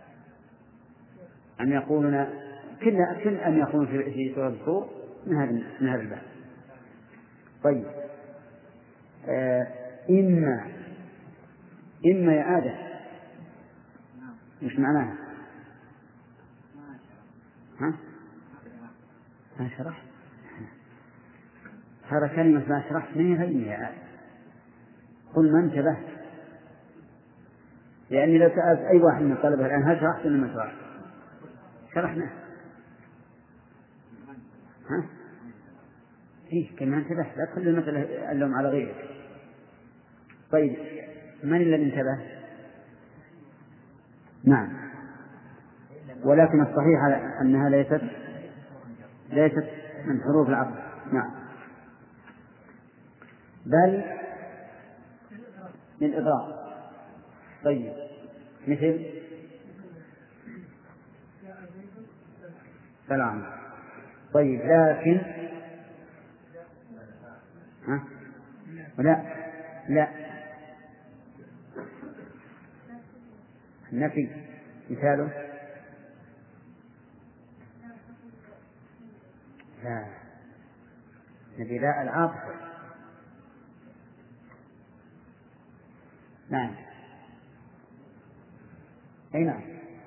S3: أن يقولون كل كل أن يقولون في سورة الطور من هذا من هذا الباب. طيب آه إما إما يا آدم مش معناها ها؟ ما شرحت هذا كلمة ما شرحت ما هي يا آدم، قل ما انتبهت، لأني لو سألت أي واحد من الطلبة الآن هل شرحت ولا ما شرحت؟ شرحنا ها؟ فيه كما انتبه، لا كل مثل اللوم على غيرك. طيب من الذي انتبه؟ نعم، ولكن الصحيح أنها ليست ليست من حروف العطف. نعم، بل للإضراب. طيب مثل سلام. طيب لكن ها؟ لا لا النفي مثاله لا نبي لا العاطفة. نعم أي نعم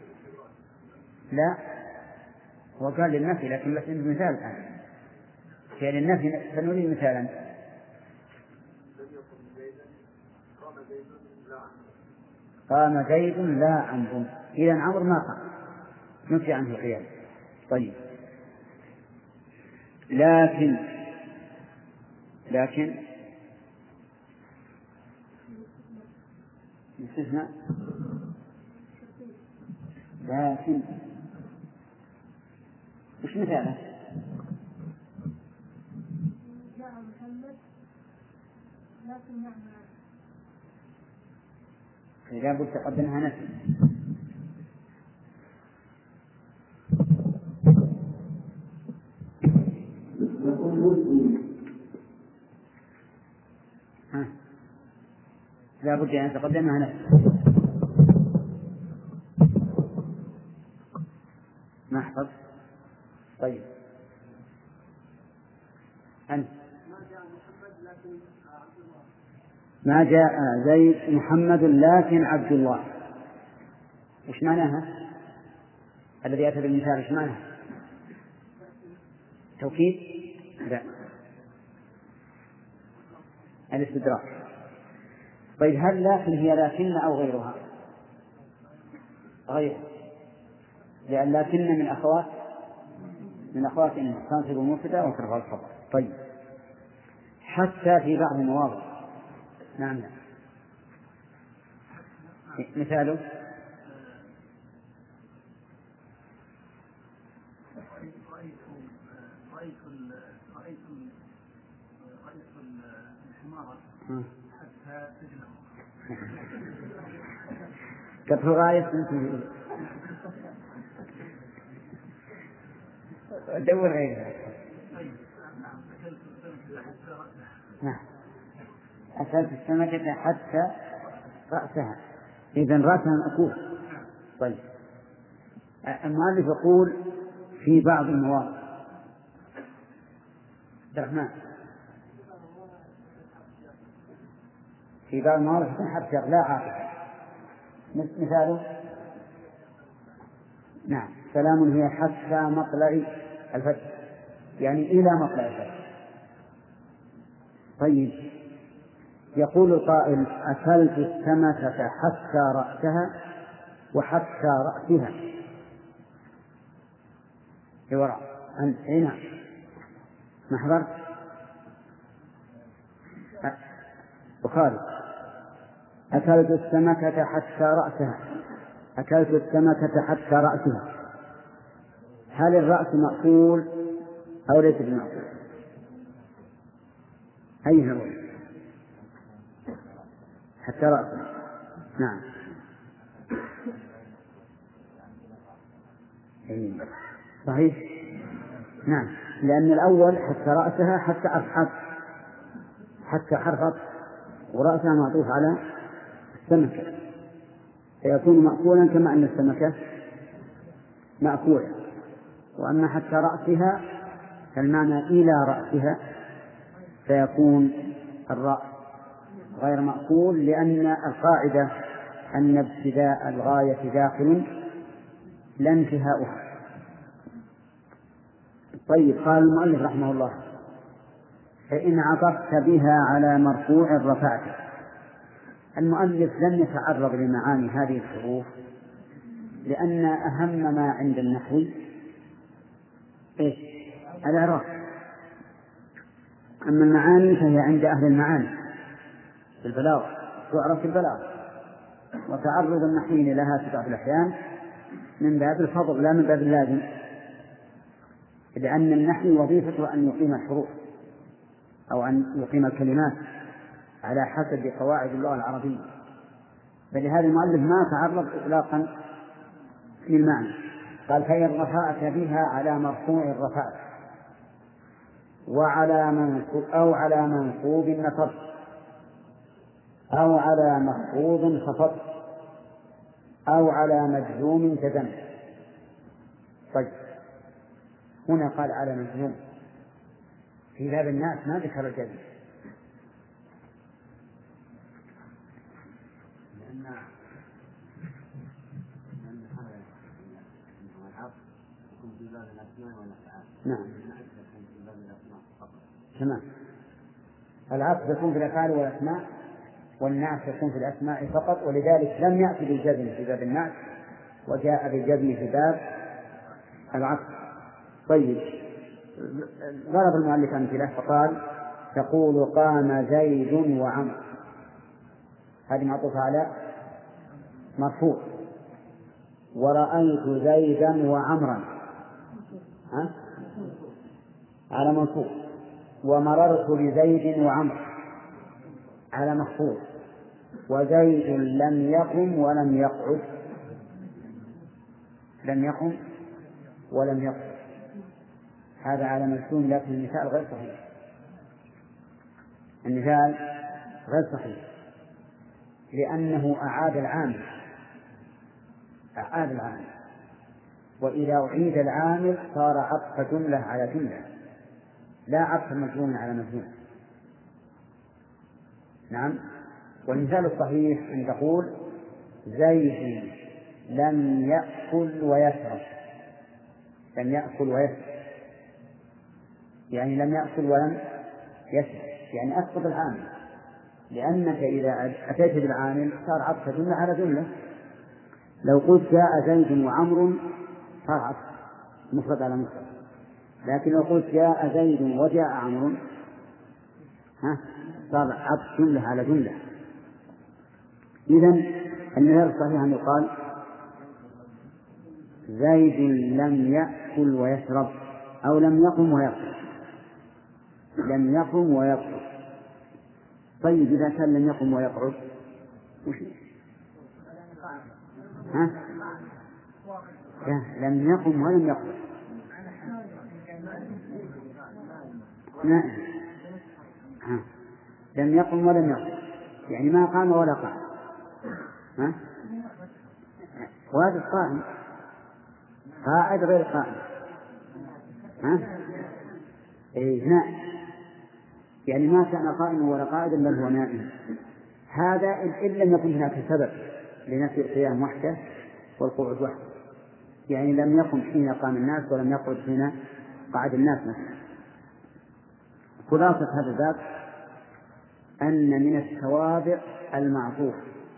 S3: لا هو قال للنفي، لكن بس مثال الآن كان النفي فنريد مثالا. قام زيد لا عمرو، إذا عمرو ما قام، نفي عنه القيام. طيب لكن لكن استثناء لكن وش مثاله؟
S5: جاء محمد لكن يعمل.
S3: إذا قلت تقدمها نفي ها لا بد أن تقدمها نفي ما حفظ. طيب أنت ما جاء زيد محمد لكن عبد الله، وش معناها؟ الذي أتى بالمثال وش معناها؟ توكيد؟ لا الاستدراك. طيب هل لكن هي لكن أو غيرها؟ غير، لأن لكن من أخوات من أخوات إن تنصب المبتدأ وترفع الخبر. طيب حتى في بعض المواضع. نعم لا. مثاله
S4: رأيت رأيت رأيت رأيت الحمار حتى تجلب.
S3: كتب غاية أنت دور غيرها. نعم أكلت السمكة حتى رأسها، إذن رأسها مأكول. طيب المؤلف يقول في بعض المواضع. عبد الرحمن في بعض المواضع حتى لا عاطفة. مثاله نعم سلام هي حتى مطلع الفجر، يعني إلى مطلع الفجر. طيب يقول القائل أكلت السمكة حتى رأسها وحتى رأسها وراء أنت هنا ما حضرت بخاري. أكلت السمكة حتى رأسها، أكلت السمكة حتى رأسها. هل الرأس مأكول أو ليس بمأكول؟ أي هو حتى رأسها؟ نعم صحيح. نعم لأن الأول حتى رأسها حتى أصحب حتى حرفت ورأسها معطوف على السمكة فيكون مأكولا كما أن السمكة مأكولة. وأما حتى رأسها فالمعنى إلى رأسها فيكون الرأس غير مأكول، لأن القاعدة أن ابتداء الغاية داخل لا انتهاؤها. طيب قال المؤلف رحمه الله فإن عطفت بها على مرفوع رفعته. المؤلف لم يتعرض لمعاني هذه الحروف لأن أهم ما عند النحو إيش؟ الإعراب. أما المعاني فهي عند أهل المعاني في البلاغ تعرف في البلاغ، وتعرض النحويين لها في بعض الأحيان من باب الفضل لا من باب اللازم، لأن النحو وظيفته أن يقيم الحروف أو أن يقيم الكلمات على حسب قواعد اللغة العربية، فلهذا المؤلف ما تعرض إطلاقا للمعنى، قال فإن رفعت بها على مرفوع رفعت وعلى منصوب أو على منصوب نصب أو على مخفوض خفض أو على مجزوم جزم. طيب هنا قال على مجزوم، في باب الناس ما ذكر الجزم، لأن لأن هذا العطف يكون في باب الأسماء والأفعال. نعم. يكون في باب الأسماء فقط. تمام. العطف يكون في الأفعال والأسماء، والنعت يكون في الأسماء فقط، ولذلك لم يأتي بالجزم في باب النعت وجاء بالجزم في باب العطف. طيب ضرب المؤلف أمثلة فقال تقول قام زيد وعمر، هذه معطوفة على مرفوع، ورأيت زيدا وعمرا ها؟ على منصوب، ومررت بزيد وعمر على مخفوض، وزيد لم يقم ولم يقعد، لم يقم ولم يقعد، هذا على مجزوم، لكن المثال غير صحيح، المثال غير صحيح لأنه أعاد العامل، أعاد العامل، وإذا أعيد العامل صار عطف جملة على جملة لا عطف مجزوم على مجزوم. نعم. والمثال الصحيح أن تقول زيد لم يأكل ويشرب، لم يأكل ويشرب يعني لم يأكل ولم يشرب، يعني أسقط العامل، لأنك إذا أتيت بالعامل صار عطف جملة على جملة. لو قلت جاء زيد وعمر صار عطف مفرد على مفرد، لكن لو قلت جاء زيد وجاء عمرو ها صار عطف جملة على جملة. إذن المثال الصحيح أن يقال زيد لم يأكل ويشرب أو لم يقم ويقعد، لم يقم ويقعد. طيب إذا كان لم يقم ويقعد وش ها؟ لم يقم ولم يقعد نعم. ها. لم يقم ولم يقعد يعني ما قام ولا قعد، ها؟ وهذا قائم، قاعد غير قائم، ها؟ إيه نعم، يعني ما كان قائما ولا قاعدا بل هو نائم، هذا إن لم يكن هناك سبب لنفي القيام وحده والقعود وحده، يعني لم يقم حين قام الناس ولم يقعد حين قعد الناس مثلا. خلاصة هذا الباب أن من التوابع المعطوف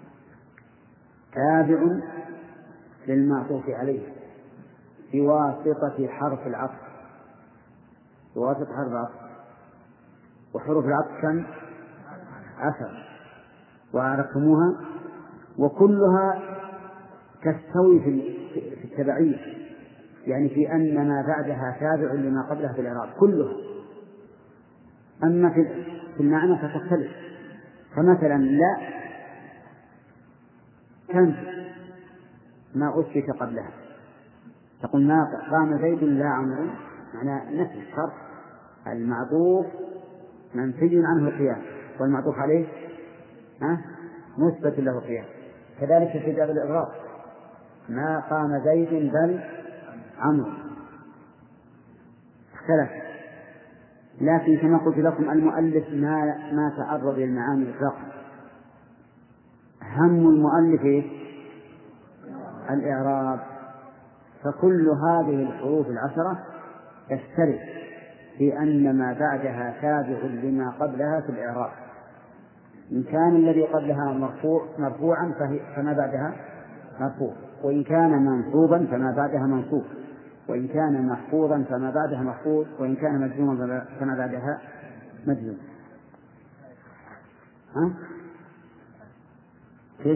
S3: تابع للمعطوف عليه بواسطة حرف العطف، بواسطة حرف العطف، وحروف العطف كم؟ عشر وعرفتموها، وكلها تستوي في التبعية، يعني في أن ما بعدها تابع لما قبلها في الإعراب كلها. أما في المعنى فتختلف، فمثلا لا تنفي ما أثبت قبلها، تقول ما قام زيد لا عمرو، معنى نفي الشرط، المعطوف منفي عنه القيام والمعطوف عليه ها مثبت له القيام. كذلك في باب الإعراب ما قام زيد بل عمرو اختلف، لكن كما قلت لكم المؤلف ما ما تعرض للمعاني إطلاقا، هم المؤلف إيه؟ الإعراب، فكل هذه الحروف العشرة تشترك في أن ما بعدها تابع لما قبلها في الإعراب، إن كان الذي قبلها مرفوع مرفوعا فما بعدها مرفوع، وإن كان منصوبا فما بعدها منصوب، وإن كان محفوظا فما بعدها محفوظ، وإن كان مجزوما فما بعدها مجزوم. ها؟ ايش؟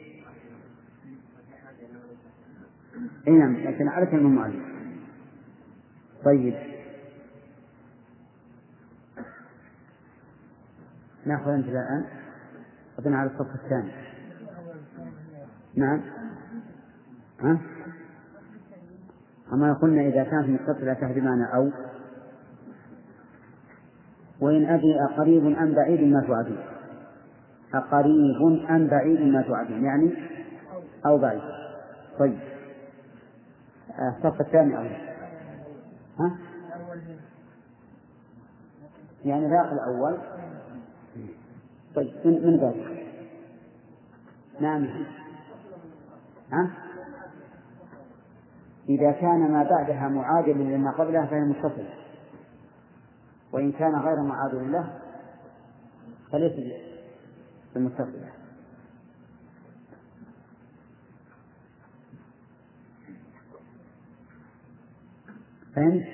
S3: اي نعم، لكن على كلمة المؤلف. طيب ناخذ انت الآن أظن على الصف الثاني. نعم. ها؟ أما قلنا إذا كانت متصلة تهدي معنى أو وإن أدري أقريب أم بعيد ما توعدون. أقريب أم بعيد ما توعدون يعني أو بعيد. طيب الصف الثاني أول. ها؟ يعني ذاق الأول. طيب من من ذلك؟ نعم. ها؟ إذا كان ما بعدها معادل لما قبلها فهي متصلة، وإن كان غير معادل له فليس بالمتصلة. فهمت؟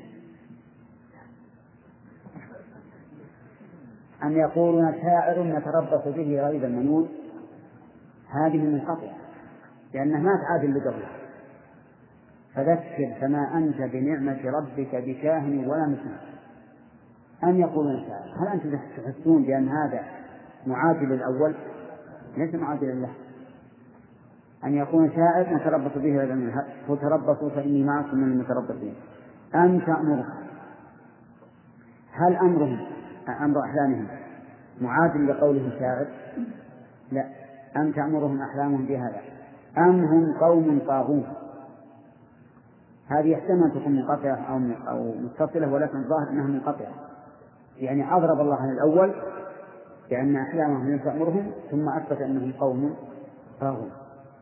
S3: أن يقولون شاعر نتربص به ريب المنون، هذه منقطعة لأنها ما تعادل لقبلها. فذكر فما أنت بنعمة ربك بكاهن ولا مسلم. أن يقولون شاعر، هل أنتم تحسون بأن هذا معادل الأول؟ ليس معادلا له. أن يكون شاعر نتربص به ريب المنون، فتربصوا فإني معكم من المتربصين. أم تأمرهم، هل أمرهم أمر أحلامهم معادل لقوله شاعر؟ لا. أم تأمرهم أحلامهم بهذا أم هم قوم طاغون. هذه احتمال تكون منقطعة أو أو متصلة، ولكن الظاهر أنها منقطعة، يعني أضرب الله عن الأول بأن أحلامهم لم تأمرهم، ثم أثبت أنهم قوم طاغون.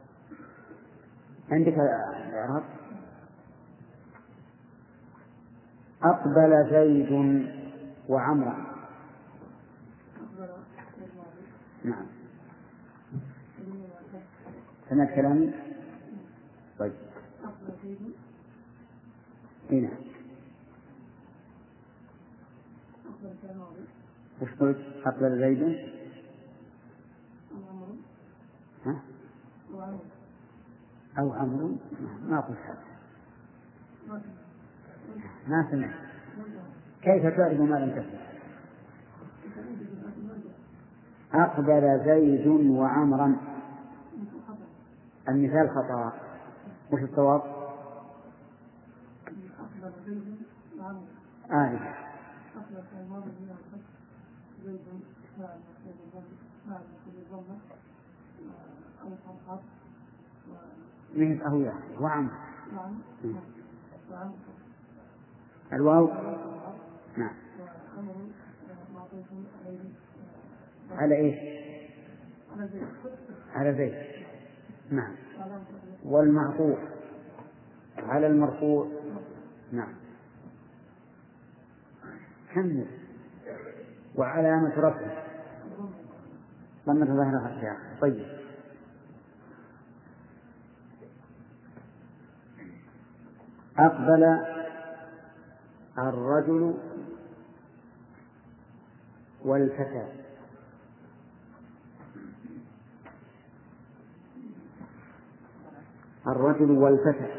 S3: عندك الإعراب؟ أقبل زيد وعمرا. نعم. سمعت كلامي؟ طيب. هنا وش قلت؟ أقبل زيد ها؟ أو عمرو؟ ما قلت هذا، ما سمعت. كيف تعرف ما لم تسمع؟ أقبل زيد وعمرا، المثال خطأ. وش الصواب؟ آه. من أهوية وعمر. الواو. نعم. على إيش؟ على زيد. نعم. والمعطوف على المرفوع. نعم. كمل. وعلامة رفعه ضمة ظاهرة في آخره. طيب. أقبل الرجل والفتى. الرجل والفتى.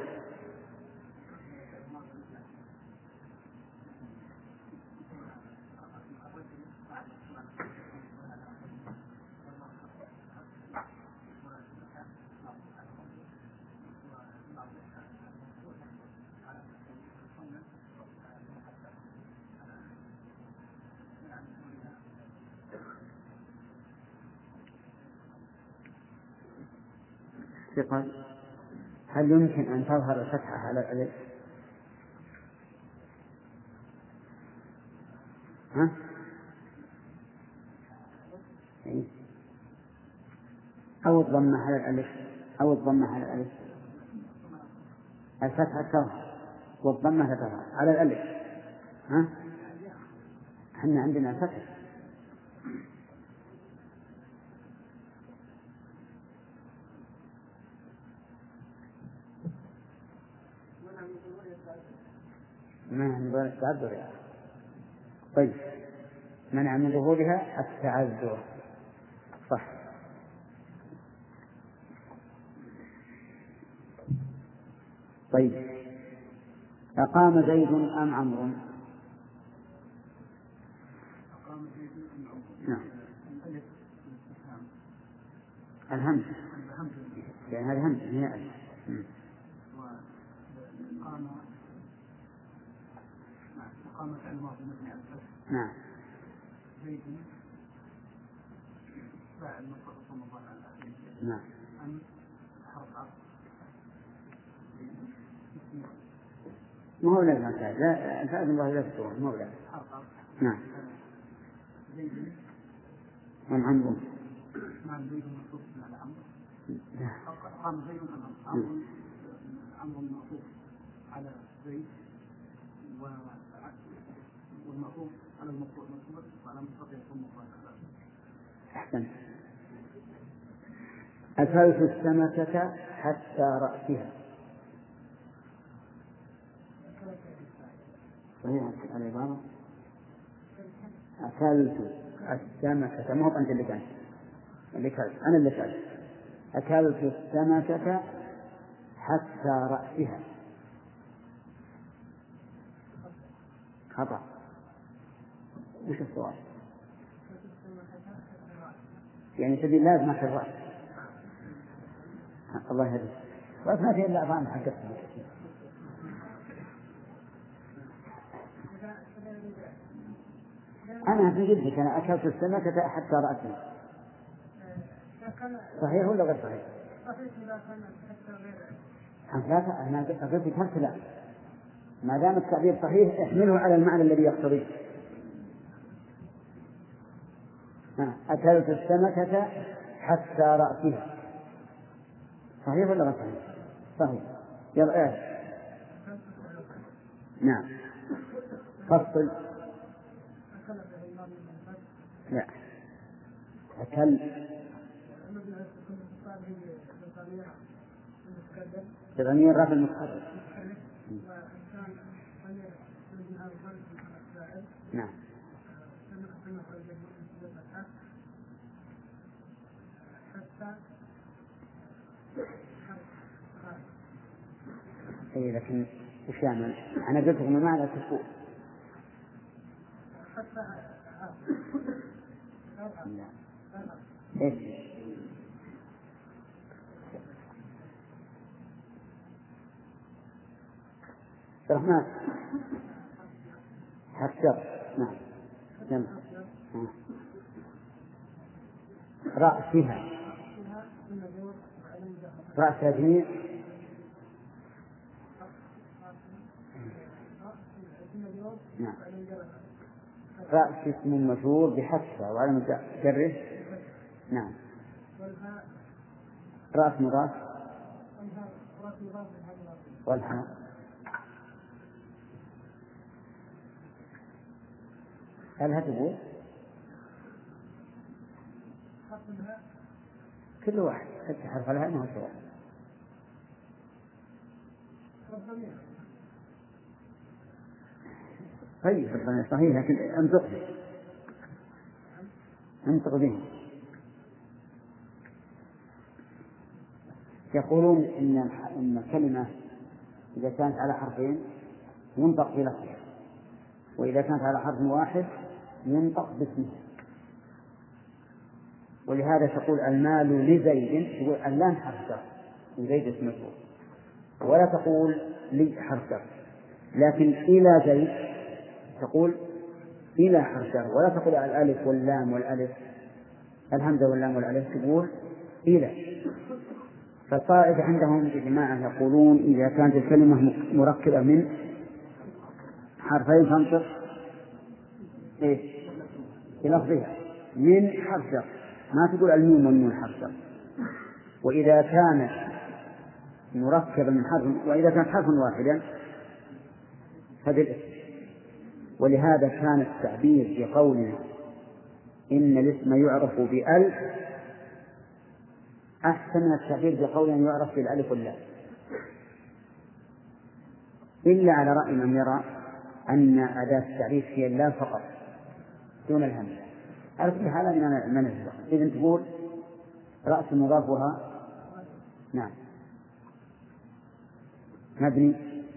S3: هل يمكن أن تظهر الفتحة على الألف؟ ها؟ أو الضمة على الألف أو الضمة على الألف. الفتحة تظهر والضمة تظهر على الألف. ها؟ احنا عندنا فتح. ما نبغى التعذر يا أخي. طيب منع من ظهورها التعذر. صح. طيب، أقام زيد أم عمرو؟ نعم. الهمز، يعني هذا همز هي ألف. نعم. نعم. ما هو لازم الفائد، لا الفائد الله لا تسوى، ما هو لازم. نعم. من عمرو؟
S5: نعم زيد مصروف على عمرو. قام زيد عمرو عمرو مصروف على زيد والمصروف على المصروف مصروف وعلى مصروف يكون مصروف.
S3: أحسن. أكلت السمكة حتى رأسها. صحيح العبارة. أكلت السمكة، ما هو أنت اللي كان اللي كان أنا اللي كان. أكلت السمكة حتى رأسها. خطأ. وش السؤال؟ يعني تبي لازم في الرأس. الله يهديك. بس ما في إلا أعضاء حقتها. أنا في جدك أنا أكلت السمكة حتى رأسها. صحيح ولا غير صحيح؟
S5: صحيح إذا كان حتى غير.
S3: لا أنا قلت لك لا. ما دام التعبير صحيح احمله على المعنى الذي يقتضيه. أكلت السمكة حتى رأسها. صحيح ولا غير صحيح؟ صحيح. يلا إيه؟ نعم. فصل. لا. أكل. بضمير رفع المتحرك. نعم. إيه لكن وش يعمل؟ أنا قلت لكم ما على تفوق. إيش؟ الرحمن حسر. نعم. نعم. رأسها. رأس هذه نعم. رأس اسم مجرور بحسها وعلى جره. نعم. رأس مضاف والهاء. هل هتقول كل واحد حتى حرف الهاء ما هو سواء. طيب صحيح لكن انطق به انطق به. يقولون إن إن الكلمة إذا كانت على حرفين ينطق بلفظها، وإذا كانت على حرف واحد ينطق باسمها. ولهذا تقول المال لزيد، تقول اللام حرف جر وزيد اسم مجرور، ولا تقول لي حرف جر. لكن إلى زيد تقول إلى حرف جر، ولا تقول الألف واللام والألف الهمزة واللام والألف، تقول إلى. فالقاعدة عندهم جماعة يقولون إذا كانت الكلمة مركبة من حرفين تنطق إيه بلفظها من حرف جر، ما تقول الميم والنون حرف جر. وإذا كانت مركبة من حرف، وإذا كانت حرفا واحدا فبالاسم. ولهذا كان التعبير بقولنا إن الاسم يعرف بأل أحسن من التعبير بقولنا يعرف بالألف واللام، إلا على رأي من يرى أن أداة التعريف هي اللام فقط، دون الهمزة. على كل حال ما نفهم. إذا تقول رأس مضاف وها نعم مبني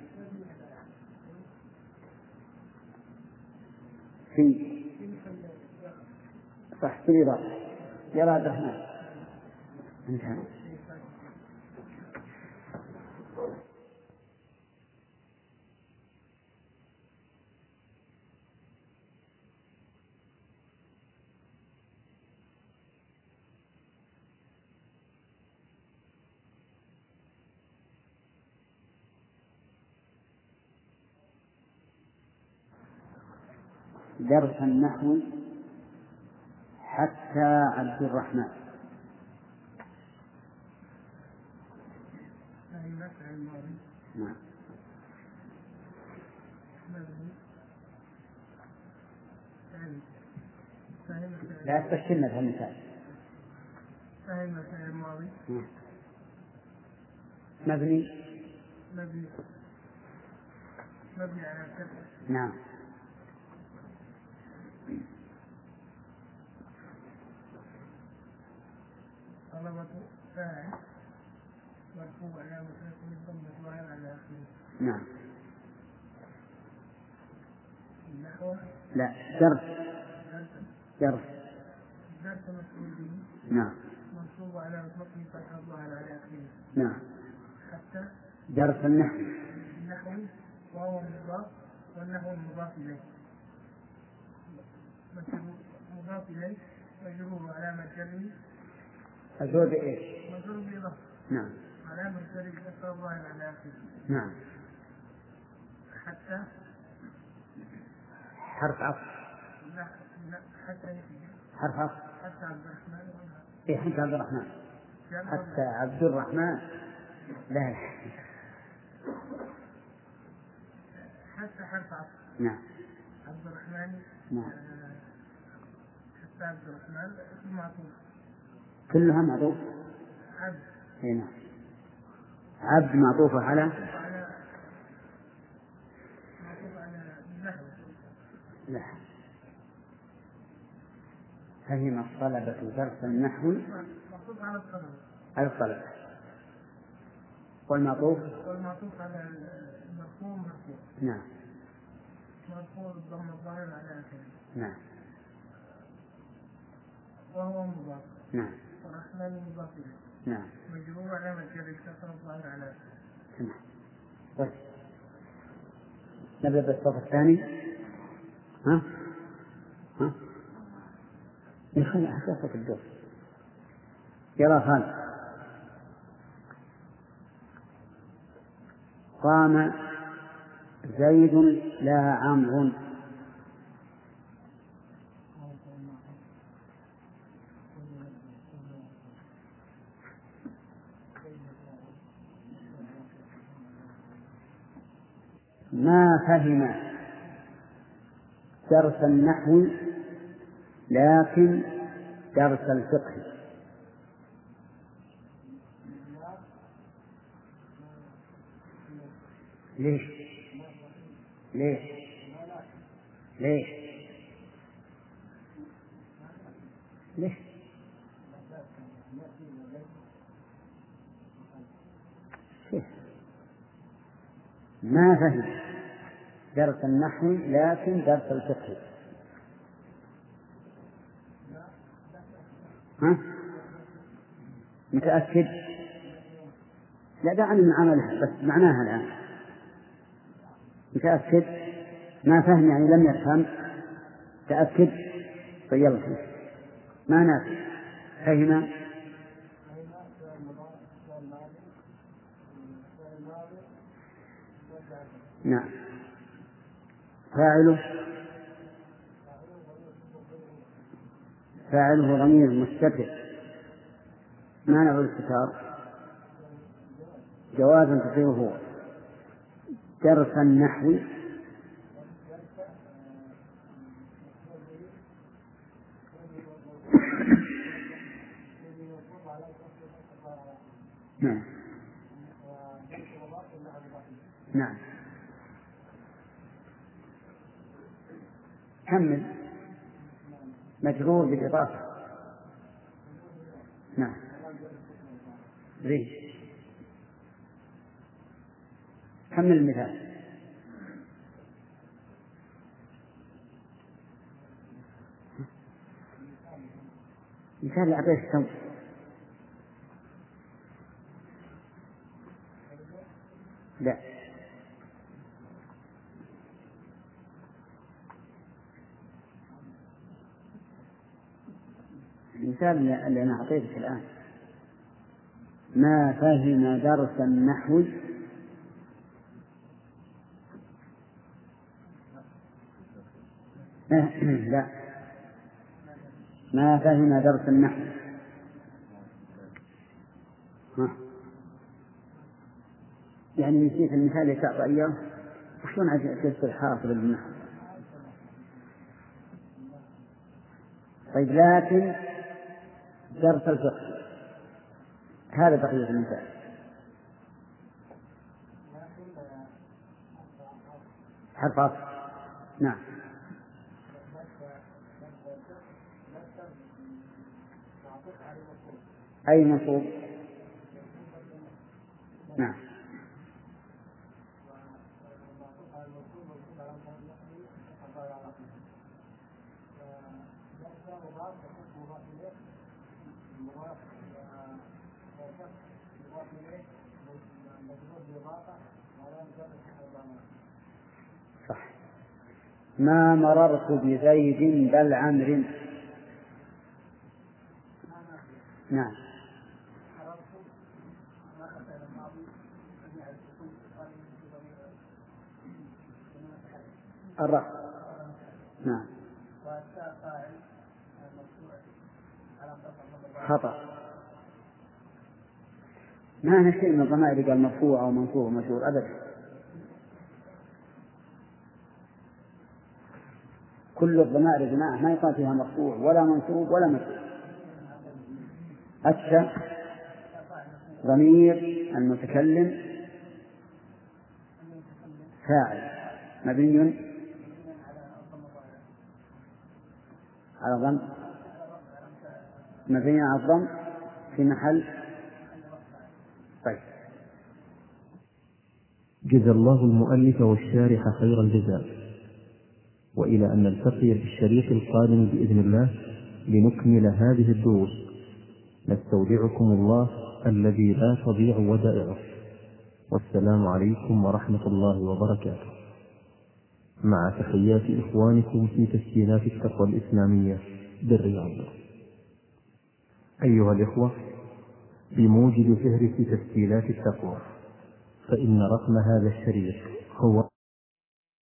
S3: في صح في الإضافة. يا عبد الرحمن انتهى. درس النحو حتى عبد الرحمن. نعم. لا تفشلنا في المثال. مبني
S5: مبني مبني على الكسر.
S3: نعم.
S5: طلبة فاعل مرفوع على مسافة الضمة وعلى على آخره.
S3: نعم.
S5: النحو
S3: لا درس درس
S5: درس مسؤول به.
S3: نعم.
S5: منصوب على مطلق فتح الظاهر على آخره.
S3: نعم.
S5: حتى
S3: درس النحو.
S5: النحو وهو مضاف والنحو مضاف إليه. مضاف إليه مجرور علامة جره.
S3: مجرور بإيش؟
S5: مجرور بإضافة.
S3: نعم.
S5: علامة جره فتح الظاهر على آخره.
S3: نعم.
S5: حتى
S3: حرف عطف.
S5: لا لا حتى
S3: حرف عطف.
S5: حتى عبد الرحمن.
S3: إيه حتى عبد الرحمن. حتى عبد الرحمن. لا
S5: حتى حرف عطف.
S3: نعم.
S5: عبد الرحمن.
S3: نعم.
S5: حتى عبد الرحمن اسم معطوف.
S3: كلها معطوف.
S5: عبد.
S3: هنا عبد معطوفة على
S5: معطوف على النحو.
S3: لا فهم الطلبة درس النحو
S5: معطوف على الطلبة.
S3: على الطلبة. والمعطوف
S5: والمعطوف على المرفوع مرفوع.
S3: نعم.
S5: مرفوع بالضم الظاهر على آخره.
S3: نعم.
S5: وهو مضاف.
S3: نعم.
S5: والرحمن مضاف إليه.
S3: نعم.
S5: مجرور علامة جر الكسر الظاهر على آخره.
S3: نعم. بس نبدأ بالصف الثاني. ها ها يخلي أحساسك الدور. يلا خالد. قام زيد لا عمرو. ما فهم درس النحو لكن درس الفقه. ليش ليش ليش ليش ما فهم درس النحو لكن درس الفقه. ها متأكد؟ لا دعني من عملها بس معناها الآن. متأكد؟ ما فهم يعني لم يفهم. تأكد؟ طيب يلا ما نافع. فهم نعم. فاعله فاعله ضمير مستتر. ما نوع الاستتار؟ جوازا تصير هو. درس النحو نعم. نعم. كمل. مجرور بالإضافة. نعم زين. كمل المثال. مثال أعطيه السوء. لا المثال اللي أنا أعطيتك الآن: ما فهم درس النحو لا ما فهم درس النحو. ها. يعني نسيت المثال اللي تعطى إياه، وشلون عجبت الحاصل بالنحو؟ طيب لكن درس الفقه هذا بقية المثال. حرف عطف. نعم أي منصوب. نعم صح. ما مررت بزيد بل عمرو. نعم الرفع. نعم خطأ. ما هنا شيء من الضمائر قال مرفوع أو منصوب ومجرور أبدا. كل الضمائر يا جماعة ما يقال فيها مرفوع ولا منصوب ولا مجرور. أتى ضمير المتكلم فاعل مبني على ضم مبني على الضم في محل. طيب
S1: جزا الله المؤلف والشارح خير الجزاء، وإلى أن نلتقي في الشريط القادم بإذن الله لنكمل هذه الدروس، نستودعكم الله الذي لا تضيع ودائعه، والسلام عليكم ورحمة الله وبركاته، مع تحيات إخوانكم في تسجيلات التقوى الإسلامية بالرياض. أيها الإخوة، بموجب فهرس تسجيلات التقوى، فإن رقم هذا الشريط هو